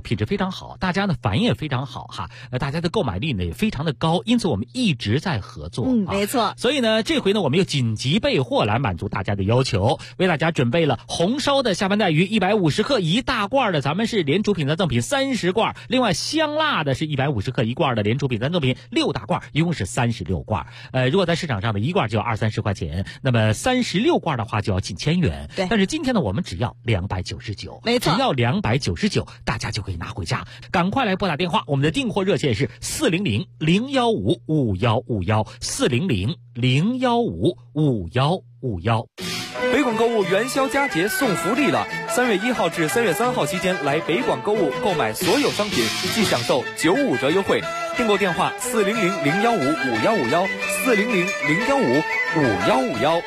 品质非常好，大家的反应也非常好哈，大家的购买力呢也非常的高，因此我们一直在合作。 没错。 所以呢，这回呢我们又紧急备货来满足大家的要求，为大家准备了红烧的下饭带鱼150克1大罐的，咱们是连主品3赠品30罐，另外香辣的是150克1罐的，连主品3赠品6大罐，一共是36罐。如果在市场上的1罐就要20-30块钱，那么36罐的话就要近1000元。 对， 但是今天呢我们只要299， 没错， 只要299，大家就可以拿回家。赶快来拨打电话，我们的订货热线是400-015-5151，400-015-5151。 北广购物元宵佳节送福利了！3月1号至3月3号期间来北广购物购买所有商品，即享受95折优惠。订购电话400-015-5151，400-015-5151。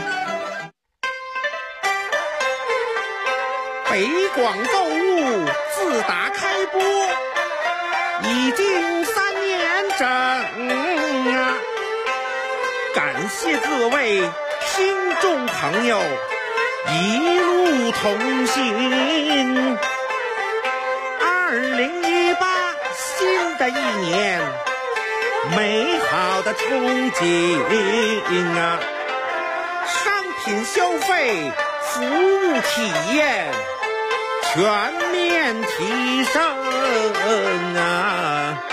北广购物自打开播已经3年整啊！感谢各位听众朋友一路同行。2018新的一年，美好的憧憬啊！商品消费，服务体验全面提升啊！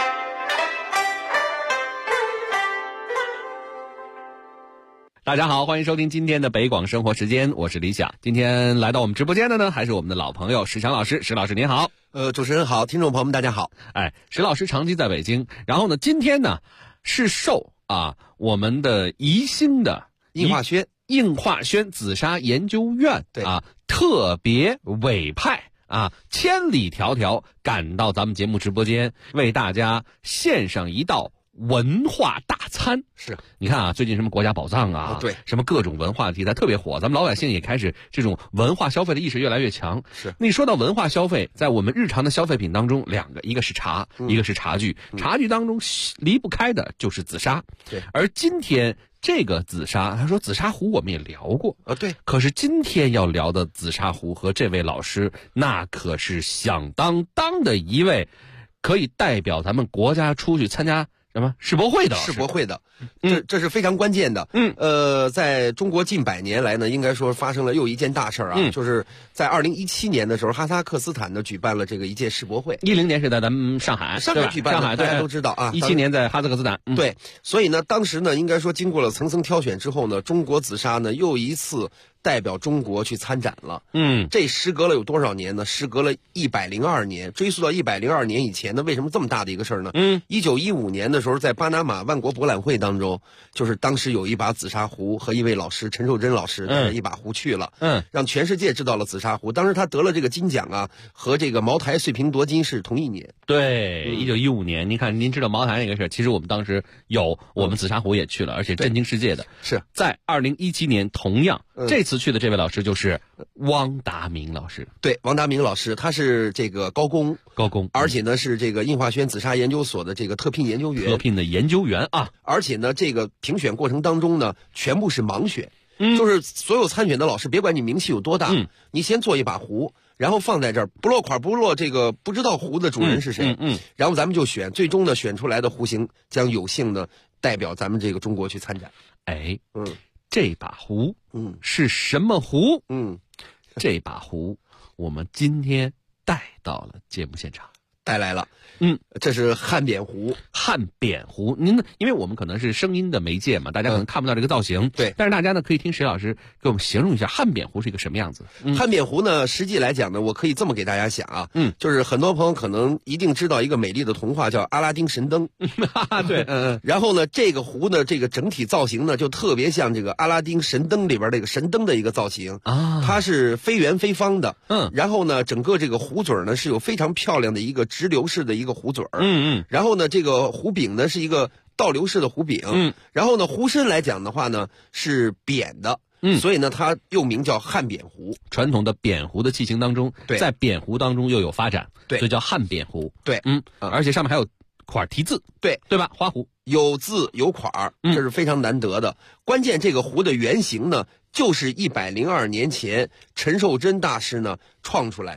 大家好，欢迎收听今天的北广生活时间，我是李想。今天来到我们直播间的呢，还是我们的老朋友石强老师。石老师您好。 主持人好，听众朋友们大家好。 石老师长期在北京，然后呢，今天呢是受我们的宜兴的应化轩紫砂研究院特别委派千里迢迢赶到咱们节目直播间，为大家献上一道文化大餐。 是， 你看最近什么国家宝藏对， 什么各种文化题材特别火，咱们老百姓也开始这种文化消费的意识越来越强。 是， 那你说到文化消费，在我们日常的消费品当中，两个，一个是茶，一个是茶具。茶具当中离不开的就是紫砂。 对， 而今天这个紫砂，他说紫砂壶我们也聊过对， 可是今天要聊的紫砂壶和这位老师，那可是响当当的一位，可以代表咱们国家出去参加什么世博会的， 这是非常关键的。在中国近100年来呢，应该说发生了又一件大事就是在2017年的时候，哈萨克斯坦呢举办了这个一届世博会。 10年是在咱们上海举办的，大家都知道 17年在哈萨克斯坦。 对，所以呢，当时呢，应该说经过了层层挑选之后呢，中国紫砂呢又一次代表中国去参展了。这时隔了有多少年呢？时隔了102年，追溯到102年以前呢，为什么这么大的一个事儿呢？1915年的时候，在巴拿马万国博览会当中，就是当时有一把紫砂壶和一位老师陈寿珍老师带着一把壶去了，让全世界知道了紫砂壶。当时他得了这个金奖和这个茅台碎瓶夺金是同一年。 对，1915年。您看，您知道茅台那个事儿，其实我们当时我们紫砂壶也去了，而且震惊世界的是在2017年，同样这次去的这位老师就是汪达明老师。 对，汪达明老师，他是这个高工，而且呢是这个应化轩紫砂研究所的这个特聘研究员，而且呢这个评选过程当中呢全部是盲选，就是所有参选的老师，别管你名气有多大，你先做一把壶，然后放在这儿，不落款不落这个不知道壶的主人是谁，然后咱们就选，最终呢选出来的壶型将有幸呢代表咱们这个中国去参展。 这把壶是什么壶？这把壶我们今天带到了节目现场， 带来了。这是汉扁壶。 您因为我们可能是声音的媒介嘛，大家可能看不到这个造型。 对， 但是大家呢可以听石老师给我们形容一下汉扁壶是一个什么样子。 汉扁壶呢，实际来讲呢，我可以这么给大家讲就是很多朋友可能一定知道一个美丽的童话叫阿拉丁神灯。 对， 然后呢，这个壶呢，这个整体造型呢，就特别像这个阿拉丁神灯里边这个神灯的一个造型它是非圆非方的。然后呢，整个这个壶嘴呢是有非常漂亮的一个直流式的一个壶嘴。然后呢，这个壶柄呢是一个倒流式的壶柄。然后呢，壶身来讲的话呢是扁的。所以呢，它又名叫汉扁壶。 传统的扁壶的器型当中，在扁壶当中又有发展，所以叫汉扁壶。 对， 而且上面还有款题字，对吧？花壶有字有款，这是非常难得的。关键这个壶的原型呢，就是102年前陈寿珍大师呢创出来的。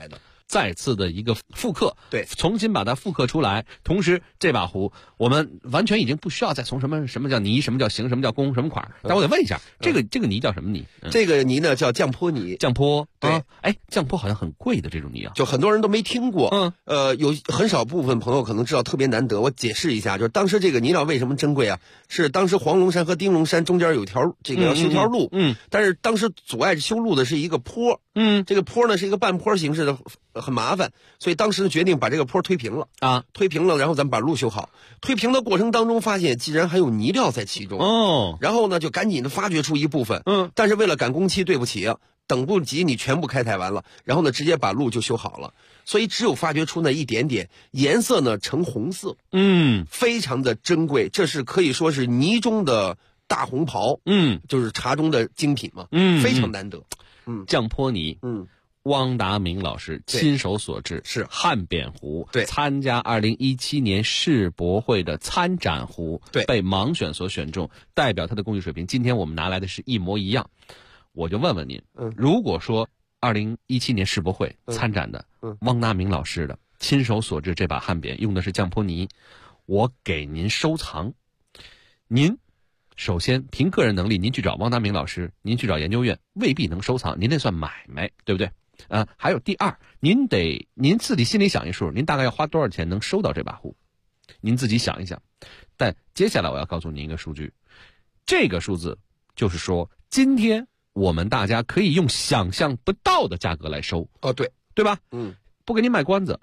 再次的一个复刻， 对， 重新把它复刻出来。同时，这把壶我们完全已经不需要再从什么叫泥，什么叫形，什么叫工，什么款。但我得问一下，这个泥叫什么泥？ 这个泥呢叫降坡泥。 降坡， 对， 降坡好像很贵的这种泥啊， 就很多人都没听过。有很少部分朋友可能知道，特别难得。我解释一下，就是当时这个泥料为什么珍贵啊？是当时黄龙山和丁龙山中间有条这个要修条路，但是当时阻碍修路的是一个坡，这个坡呢是一个半坡形式的，很麻烦，所以当时决定把这个坡推平了啊，推平了，然后咱们把路修好。推平的过程当中发现，竟然还有泥料在其中然后呢就赶紧的发掘出一部分，但是为了赶工期，对不起啊，等不及你全部开采完了，然后呢直接把路就修好了，所以只有发掘出那一点点，颜色呢呈红色，非常的珍贵，这是可以说是泥中的大红袍，就是茶中的精品嘛，非常难得。 降坡泥，汪达明老师亲手所制， 是汉扁壶， 对， 参加2017年世博会的参展壶， 对， 被盲选所选中，代表他的工艺水平。今天我们拿来的是一模一样，我就问问您，如果说2017年世博会参展的汪达明老师的亲手所制这把汉扁用的是降坡泥，我给您收藏，您首先凭个人能力，您去找汪达明老师，您去找研究院未必能收藏，您那算买卖，对不对？还有第二，您自己心里想一数，您大概要花多少钱能收到这把壶？您自己想一想。但接下来我要告诉您一个数据，这个数字就是说，今天我们大家可以用想象不到的价格来收。对吧？不给您卖关子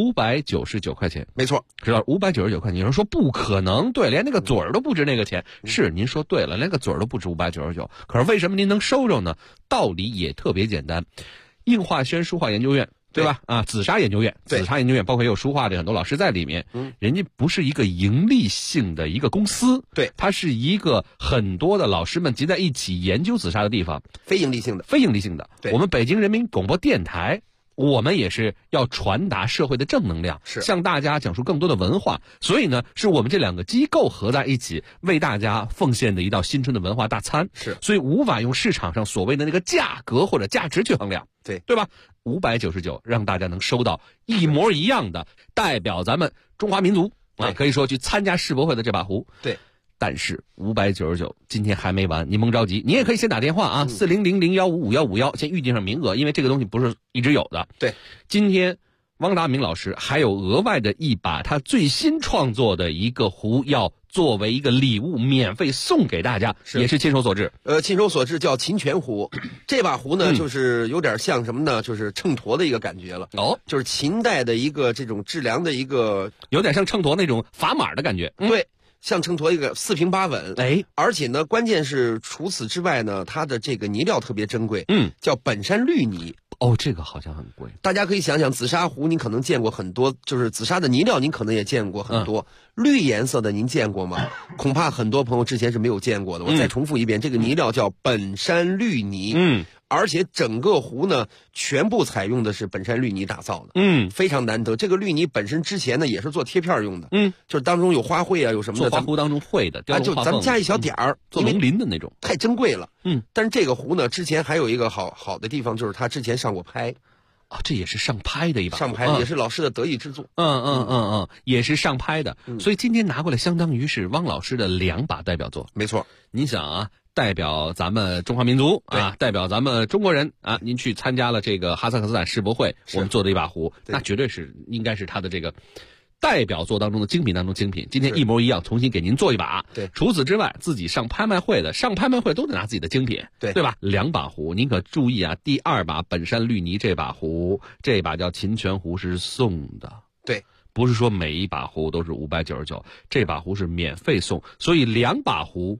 ，599块钱， 没错， 知道599块钱。有人说不可能，对，连那个嘴儿都不值那个钱。是，您说对了，连个嘴儿都不值599。可是为什么您能收着呢？道理也特别简单。应化轩书画研究院，对吧？紫砂研究院，包括也有书画的很多老师在里面。人家不是一个盈利性的一个公司， 对， 它是一个很多的老师们集在一起研究紫砂的地方， 非盈利性的。 对，我们北京人民广播电台，我们也是要传达社会的正能量， 是向大家讲述更多的文化。所以呢，是我们这两个机构合在一起，为大家奉献的一道新春的文化大餐。 是， 所以无法用市场上所谓的那个价格或者价值去衡量。对吧？599让大家能收到一模一样的代表咱们中华民族可以说去参加世博会的这把壶。 对。 但是599今天还没完，您甭着急，你也可以先打电话40001555151，先预定上名额，因为这个东西不是一直有的。 对， 今天汪达明老师还有额外的一把他最新创作的一个壶，要作为一个礼物免费送给大家，也是亲手所制。 亲手所制叫秦泉壶。这把壶呢，就是有点像什么呢？就是秤砣的一个感觉了。就是秦代的一个这种质量的一个， 有点像秤砣那种砝码的感觉。 对。像秤砣一个四平八稳，而且呢，关键是除此之外呢，它的这个泥料特别珍贵，叫本山绿泥。 这个好像很贵。 大家可以想想，紫砂壶您可能见过很多，就是紫砂的泥料您可能也见过很多，绿颜色的您见过吗？恐怕很多朋友之前是没有见过的。我再重复一遍，这个泥料叫本山绿泥。而且整个壶呢，全部采用的是本山绿泥打造的，非常难得。这个绿泥本身之前呢，也是做贴片用的，就是当中有花卉啊，有什么的， 做花壶当中会的， 就咱们加一小点儿， 做龙鳞的那种， 太珍贵了。但是这个壶呢，之前还有一个好的地方，就是它之前上过拍。 这也是上拍的一把， 上拍也是老师的得意之作。 也是上拍的。所以今天拿过来，相当于是汪老师的2把代表作。 没错， 你想啊，代表咱们中华民族代表咱们中国人您去参加了这个哈萨克斯坦世博会，我们做的一把壶，那绝对是应该是他的这个代表作当中的精品当中精品。今天一模一样，重新给您做一把。 对， 除此之外，自己上拍卖会都得拿自己的精品，对吧？2把壶，您可注意啊，第2把本山绿泥这把壶，这把叫秦泉壶是送的。 对， 不是说每一把壶都是599，这把壶是免费送，所以2把壶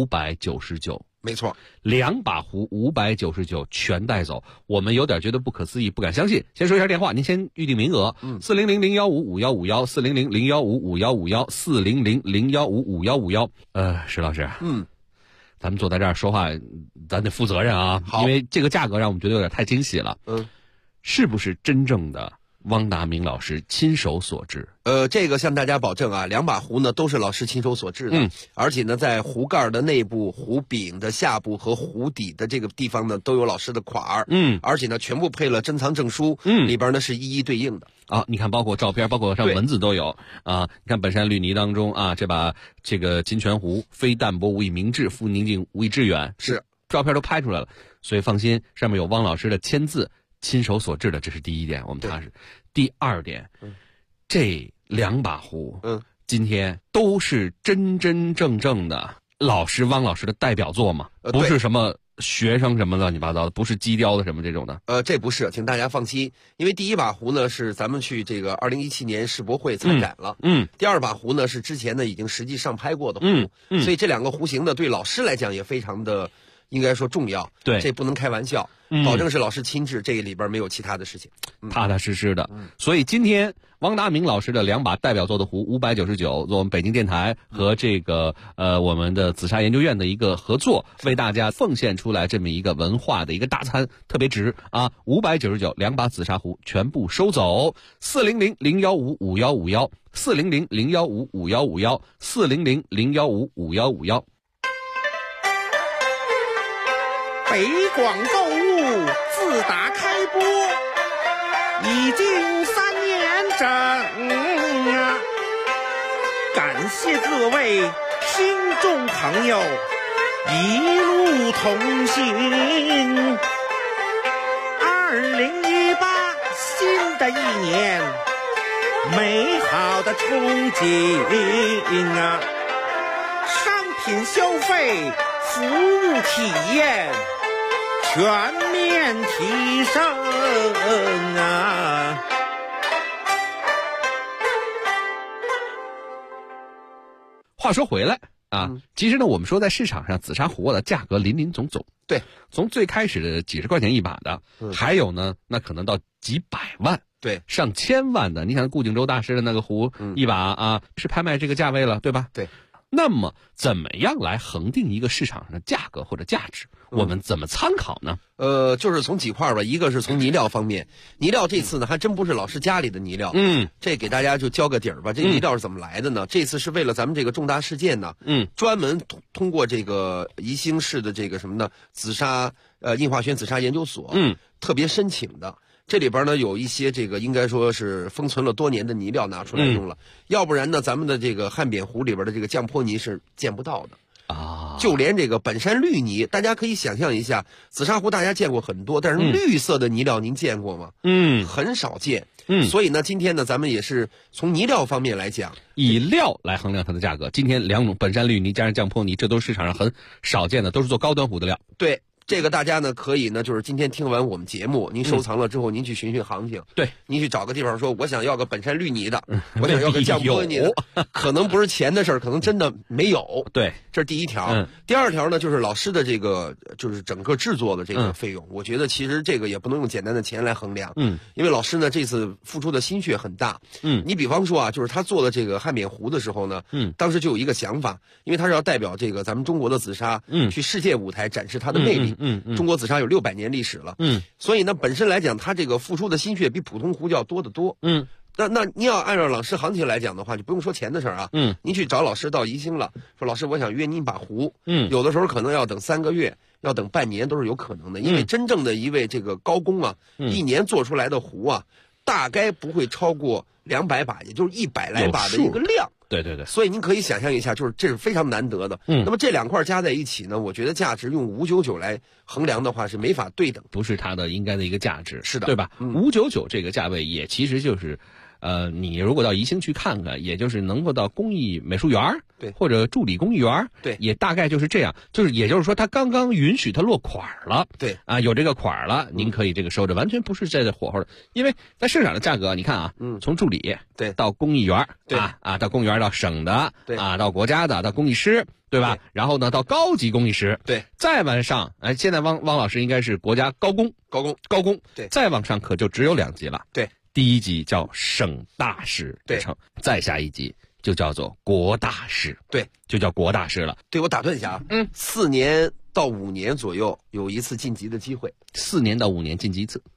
599。 没错 ，2把壶599全带走，我们有点觉得不可思议，不敢相信。先说一下电话，您先预定名额，400015551，400015551，400015551。石老师，咱们坐在这儿说话，咱得负责任啊，因为这个价格让我们觉得有点太惊喜了。是不是真正的汪达明老师亲手所制。 这个向大家保证啊，2把壶呢都是老师亲手所制的，而且呢在壶盖的内部、壶柄的下部和壶底的这个地方呢都有老师的款儿，而且呢全部配了珍藏证书，里边呢是一一对应的。 啊，你看，包括照片，包括上文字都有啊。你看本山绿泥当中啊，这个金泉壶，非淡泊无以明志，复宁静无以致远， 是照片都拍出来了，所以放心，上面有汪老师的签字，亲手所制的，这是第一点，我们踏实。第二点，这2把壶，今天都是真真正正的汪老师的代表作嘛，不是什么学生什么乱七八糟的，不是机雕的什么这种的。 这不是，请大家放心，因为第1把壶呢是咱们去这个2017年世博会参展了，第2把壶呢是之前呢已经实际上拍过的壶，所以这2个壶型呢对老师来讲也非常的应该说重要， 对， 这不能开玩笑，保证是老师亲制，这里边没有其他的事情， 踏踏实实的。所以今天汪达明老师的2把代表作的壶599，做我们北京电台和这个我们的紫砂研究院的一个合作，为大家奉献出来这么一个文化的一个大餐，特别值啊！599 2把紫砂壶全部收走，400-015-5151 400-015-5151 400-015-5151。 北广购物自打开播已经3年整啊，感谢各位听众朋友一路同行。2018新的一年，美好的憧憬啊，商品消费、服务体验全面提升啊！ 话说回来啊，其实呢，我们说在市场上紫砂壶的价格林林总总， 对， 从最开始的几十块钱1把的，还有呢，那可能到几百万， 对， 上千万的。你看顾景舟大师的那个壶1把啊，是拍卖这个价位了，对吧？ 对。 那么怎么样来恒定一个市场上的价格或者价值？我们怎么参考呢？ 就是从几块吧，一个是从泥料方面，泥料这次呢还真不是老师家里的泥料，这给大家就交个底儿吧。这泥料是怎么来的呢？这次是为了咱们这个重大事件呢，专门通过这个宜兴市的这个什么呢，紫砂印化轩紫砂研究所，特别申请的。这里边呢有一些这个应该说是封存了多年的泥料拿出来用了，要不然呢咱们的这个汉扁壶里边的这个降坡泥是见不到的啊。就连这个本山绿泥，大家可以想象一下，紫砂壶大家见过很多，但是绿色的泥料您见过吗？很少见。所以呢，今天呢咱们也是从泥料方面来讲， 以料来衡量它的价格。今天2种本山绿泥加上降坡泥，这都是市场上很少见的，都是做高端壶的料。 对。这个大家呢可以呢，就是今天听完我们节目，您收藏了之后，您去寻寻行情。 对， 您去找个地方说，我想要个本山绿泥的，我想要个降坡泥的，可能不是钱的事儿，可能真的没有。 对， 这是第一条。第二条呢，就是老师的这个就是整个制作的这个费用，我觉得其实这个也不能用简单的钱来衡量。因为老师呢这次付出的心血很大。你比方说啊，就是他做的这个汉扁壶的时候呢，当时就有一个想法，因为他是要代表这个咱们中国的紫砂，去世界舞台展示它的魅力。中国紫砂有600年历史了，所以呢，本身来讲，它这个付出的心血比普通壶就要多得多，那你要按照老师行情来讲的话，就不用说钱的事儿啊，您去找老师到宜兴了，说老师我想约您把壶，有的时候可能要等3个月，要等半年都是有可能的，因为真正的一位这个高工啊，一年做出来的壶啊，大概不会超过200把，也就是100来把的一个量。 对对对， 所以您可以想象一下，就是这是非常难得的。那么这2块加在一起呢，我觉得价值用599来衡量的话是没法对等， 不是它的应该的一个价值。 是的， 对吧？599这个价位也其实就是。你如果到宜兴去看看，也就是能够到工艺美术园， 对， 或者助理工艺园， 对， 也大概就是这样，也就是说，它刚刚允许它落款了， 对， 啊，有这个款了，您可以这个收着，完全不是在这火候的，因为在市场的价格，你看啊，从助理对到工艺园， 对到工艺园到省的， 对啊，到国家的，到工艺师。对吧？然后呢，到高级工艺师， 对， 再往上，现在汪老师应该是国家高工， 对， 再往上可就只有2级了， 对。 第1级叫省大师之称，再下一级就叫做国大师， 对， 就叫国大师了。 对，我打断一下啊，4年到5年左右有一次晋级的机会 ，4年到5年晋级一次， 对。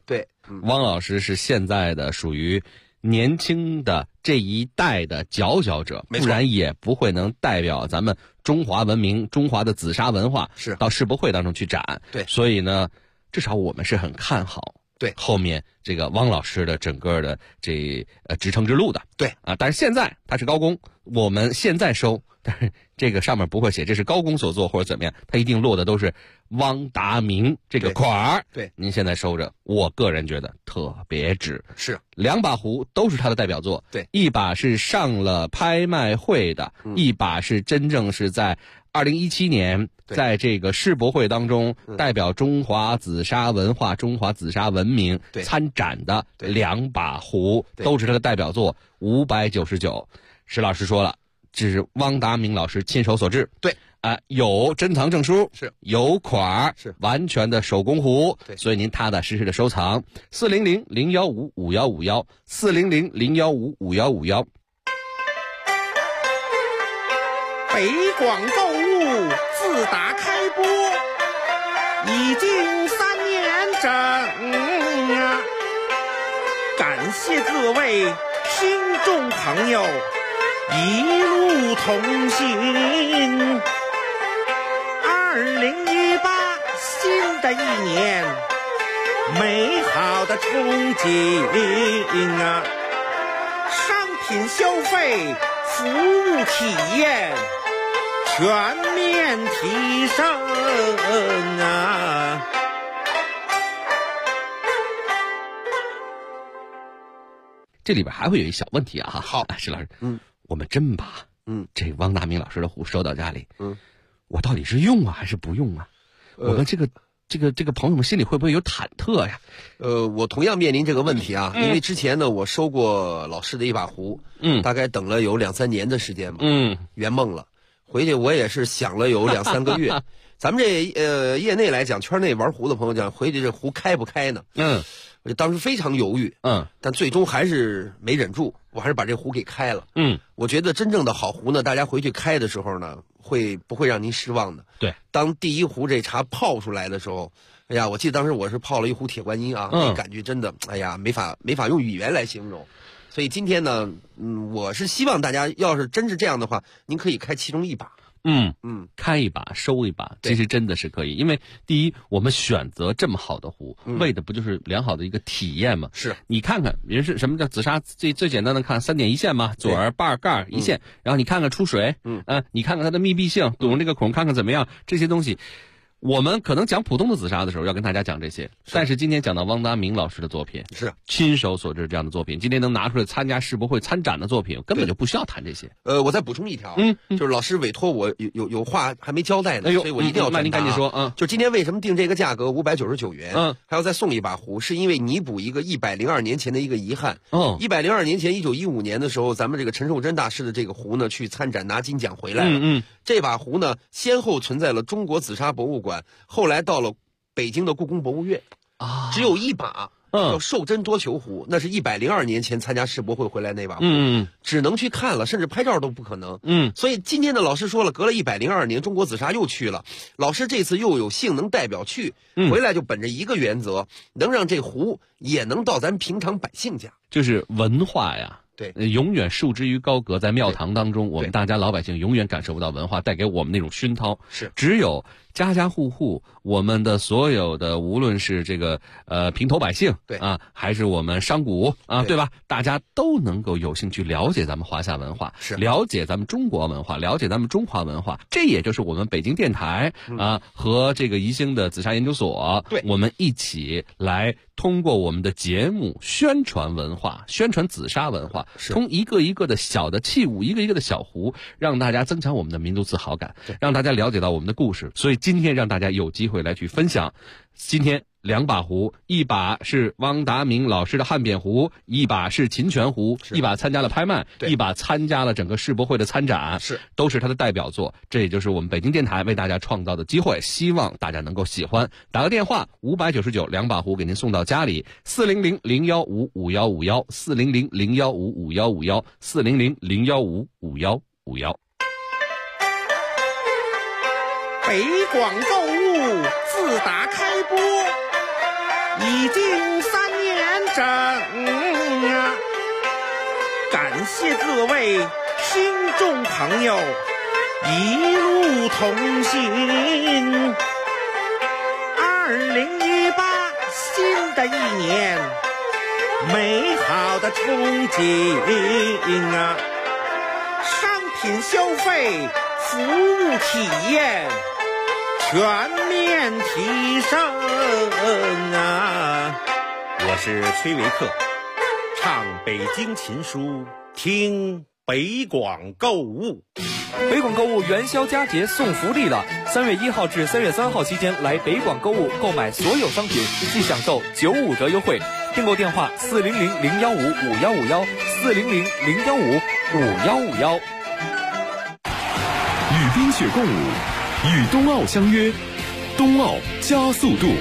汪老师是现在的属于年轻的这一代的佼佼者，不然也不会能代表咱们中华文明、中华的紫砂文化到世博会当中去展。 对， 所以呢，至少我们是很看好对后面这个汪老师的整个的这职称之路的。 对啊，但是现在他是高工，我们现在收，但是这个上面不会写这是高工所做或者怎么样，他一定落的都是汪达明这个款儿。 对， 您现在收着，我个人觉得特别值。 是 2把壶都是他的代表作。 对， 一把是上了拍卖会的，一把是真正是在2017年在这个世博会当中代表中华紫砂文化、中华紫砂文明参展的2把壶，都是他的代表作，599。石老师说了，这是汪达明老师亲手所制。 对。 有珍藏证书， 是有款儿， 是完全的手工壶， 对， 所以您踏踏实实的收藏。400-015-5151，400-015-5151。 北广购物自打开播已经3年整啊，感谢各位听众朋友一路同行。2018新的一年，美好的憧憬啊！商品消费、服务体验全面提升啊！ 这里边还会有一小问题啊！ 好， 石老师，我们真把这汪达明老师的壶收到家里，我到底是用啊还是不用啊？我们这个朋友们心里会不会有忐忑呀？ 我同样面临这个问题啊，因为之前呢，我收过老师的一把壶，大概等了有2-3年的时间吧，圆梦了。回去我也是想了有2-3个月。咱们这业内来讲，圈内玩壶的朋友讲，回去这壶开不开呢？我就当时非常犹豫，但最终还是没忍住，我还是把这壶给开了。我觉得真正的好壶呢，大家回去开的时候呢，不会让您失望的。 对， 当第一壶这茶泡出来的时候，哎呀，我记得当时我是泡了一壶铁观音啊，那感觉真的，哎呀，没法用语言来形容。所以今天呢，我是希望大家要是真是这样的话，您可以开其中一把。 开一把收一把，其实真的是可以。因为第一，我们选择这么好的壶，为的不就是良好的一个体验吗？ 是， 你看看，人是什么叫紫砂最简单的看3点一线嘛，左儿把盖一线，然后你看看出水，你看看它的密闭性，堵上这个孔看看怎么样，这些东西。我们可能讲普通的紫砂的时候要跟大家讲这些，但是今天讲到汪达明老师的作品， 是亲手所制这样的作品，今天能拿出来参加世博会参展的作品，根本就不需要谈这些。 我再补充一条，就是老师委托我有话还没交代呢，所以我一定要那您赶紧说， 就今天为什么定这个价格599元，还要再送一把壶，是因为弥补一个102年前的一个遗憾。102年前1915年的时候，咱们这个陈寿珍大师的这个壶呢，去参展拿金奖回来了。这把壶呢，先后存在了中国紫砂博物馆，后来到了北京的故宫博物院啊，只有一把叫寿珍多球壶，那是102年前参加世博会回来那把壶，只能去看了，甚至拍照都不可能。所以今天的老师说了，隔了102年，中国紫砂又去了，老师这次又有幸能代表去，回来就本着一个原则，能让这壶也能到咱平常百姓家， 就是文化呀。 对， 永远束之于高阁，在庙堂当中，我们大家老百姓永远感受不到文化带给我们那种熏陶。 是， 只有家家户户，我们的所有的，无论是这个平头百姓， 对啊，还是我们商贾啊，对吧？大家都能够有兴趣了解咱们华夏文化， 是了解咱们中国文化，了解咱们中华文化。这也就是我们北京电台啊和这个宜兴的紫砂研究所， 对， 我们一起来通过我们的节目宣传文化，宣传紫砂文化。从一个一个的小的器物，一个一个的小壶，让大家增强我们的民族自豪感，让大家了解到我们的故事。所以今天让大家有机会来去分享，今天2把壶，一把是汪达明老师的汉扁壶，一把是秦泉壶，一把参加了拍卖，一把参加了整个世博会的参展，都是他的代表作。这也就是我们北京电台为大家创造的机会，希望大家能够喜欢。打个电话，599，2把壶给您送到家里，400-015-5151，400-015-5151，400-015-5151。 北广购物自打开播已经3年整啊！感谢各位听众朋友一路同行。2018新的一年，美好的憧憬啊！商品消费、服务体验全面提升啊！我是崔维克，唱北京琴书，听北广购物。 北广购物元宵佳节送福利了！3月1号至3月3号期间来北广购物购买所有商品，即享受95折优惠。订购电话400-015-515，400-015-515。 与冰雪共舞，与冬奥相约，冬奥加速度。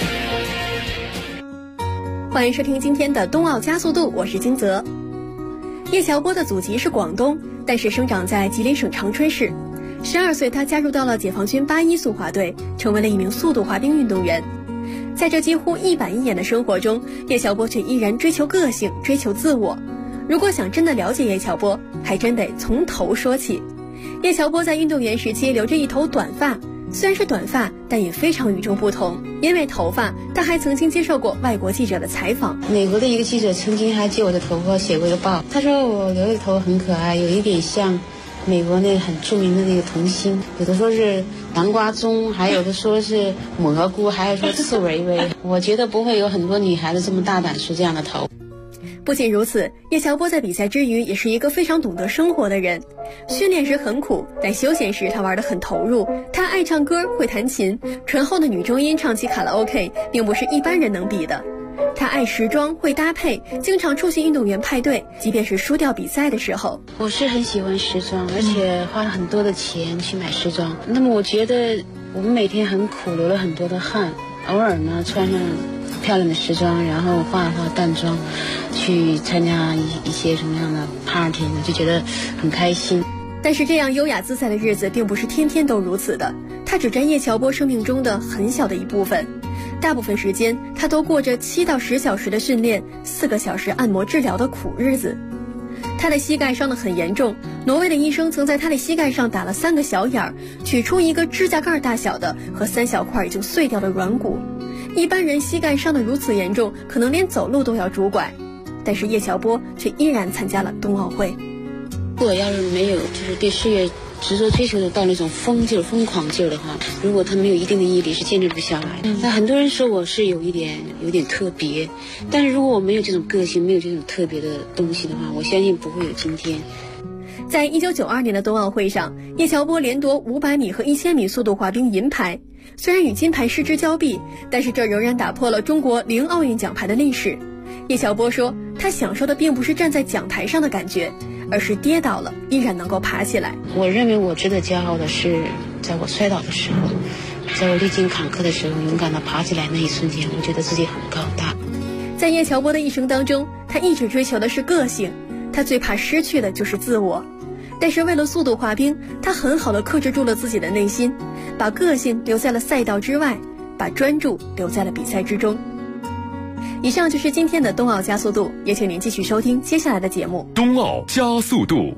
欢迎收听今天的冬奥加速度，我是金泽。叶乔波的祖籍是广东，但是生长在吉林省长春市。12岁，他加入到了解放军81速滑队，成为了一名速度滑冰运动员。在这几乎一板一眼的生活中，叶乔波却依然追求个性，追求自我。如果想真的了解叶乔波，还真得从头说起。叶乔波在运动员时期留着一头短发，虽然是短发，但也非常与众不同。因为头发，他还曾经接受过外国记者的采访。 美国的一个记者曾经还借我的头发写过一个报，他说我留的头很可爱，有一点像美国那很著名的那个童星，有的说是南瓜棕，还有的说是蘑菇，还有说刺猬薇。我觉得不会有很多女孩子这么大胆梳这样的头。 不仅如此，叶乔波在比赛之余也是一个非常懂得生活的人。训练时很苦，但休闲时他玩得很投入。他爱唱歌，会弹琴，醇厚的女中音唱起卡拉 OK 并不是一般人能比的。他爱时装，会搭配，经常出席运动员派对，即便是输掉比赛的时候。 我是很喜欢时装，而且花了很多的钱去买时装。那么我觉得我们每天很苦，流了很多的汗，偶尔呢穿上漂亮的时装，然后化一化淡妆，去参加一些什么样的 party 呢，就觉得很开心。 但是这样优雅自在的日子并不是天天都如此的，它只占叶乔波生命中的很小的一部分。大部分时间他都过着7到10小时的训练，4个小时按摩治疗的苦日子。他的膝盖伤得很严重，挪威的医生曾在他的膝盖上打了3个小眼儿，取出一个指甲盖大小的和3小块已经碎掉的软骨。一般人膝盖伤得如此严重，可能连走路都要拄拐，但是叶乔波却依然参加了冬奥会。 如果要是没有就是对事业执着追求的到那种疯狂劲儿的话，如果他没有一定的毅力，是坚持不下来的。那很多人说我是有点特别，但是如果我没有这种个性，没有这种特别的东西的话，我相信不会有今天。 在1992年的冬奥会上，叶乔波连夺500米和1000米速度滑冰银牌。虽然与金牌失之交臂，但是这仍然打破了中国0奥运奖牌的历史。叶乔波说，他享受的并不是站在讲台上的感觉，而是跌倒了依然能够爬起来。 我认为我值得骄傲的是，在我摔倒的时候，在我历经坎坷的时候，勇敢地爬起来那一瞬间，我觉得自己很高大。 在叶乔波的一生当中，他一直追求的是个性，他最怕失去的就是自我。但是为了速度滑冰，他很好地克制住了自己的内心，把个性留在了赛道之外，把专注留在了比赛之中。以上就是今天的冬奥加速度，也请您继续收听接下来的节目。 冬奥加速度。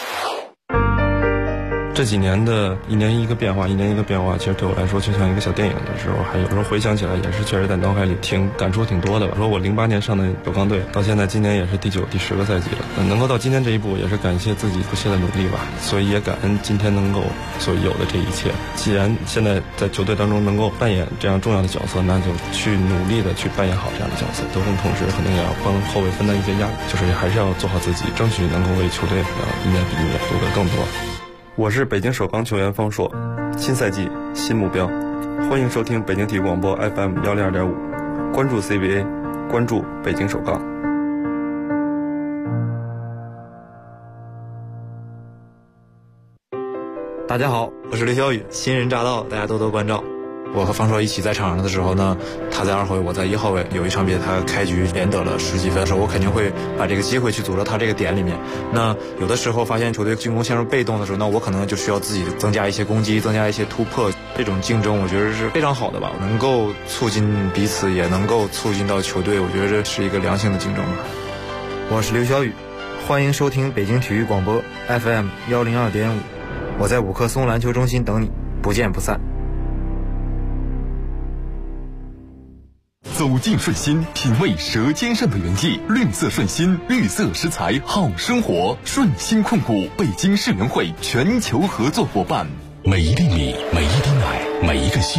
这几年的一年一个变化，其实对我来说就像一个小电影的时候，还有时候回想起来也是确实在脑海里感触挺多的吧。说我08年上的首钢队，到现在今年也是第9、第10个赛季了，能够到今天这一步，也是感谢自己不懈的努力吧。所以也感恩今天能够所有的这一切。既然现在在球队当中能够扮演这样重要的角色，那就去努力的去扮演好这样的角色，得分同时肯定也要帮后卫分担一些压力，就是还是要做好自己，争取能够为球队一年比一年夺得更多。我是北京首钢球员方硕，新赛季新目标，欢迎收听北京体育广播 FM 102.5，关注 CBA， 关注北京首钢。 大家好，我是刘晓宇，新人驾到，大家多多关照。 我和方硕一起在场上的时候呢，他在2号位，我在1号位，有一场比赛他开局连得了10几分的时候，我肯定会把这个机会去组到他这个点里面。那有的时候发现球队进攻陷入被动的时候，那我可能就需要自己增加一些攻击，增加一些突破。这种竞争我觉得是非常好的吧，能够促进彼此，也能够促进到球队，我觉得这是一个良性的竞争吧。 我是刘小雨，欢迎收听北京体育广播 FM 102.5，我在5棵松篮球中心等你，不见不散。 走进顺心，品味舌尖上的原迹。绿色顺心，绿色食材好生活。顺心控股北京世联会全球合作伙伴。 每一粒米，每一滴奶，每一个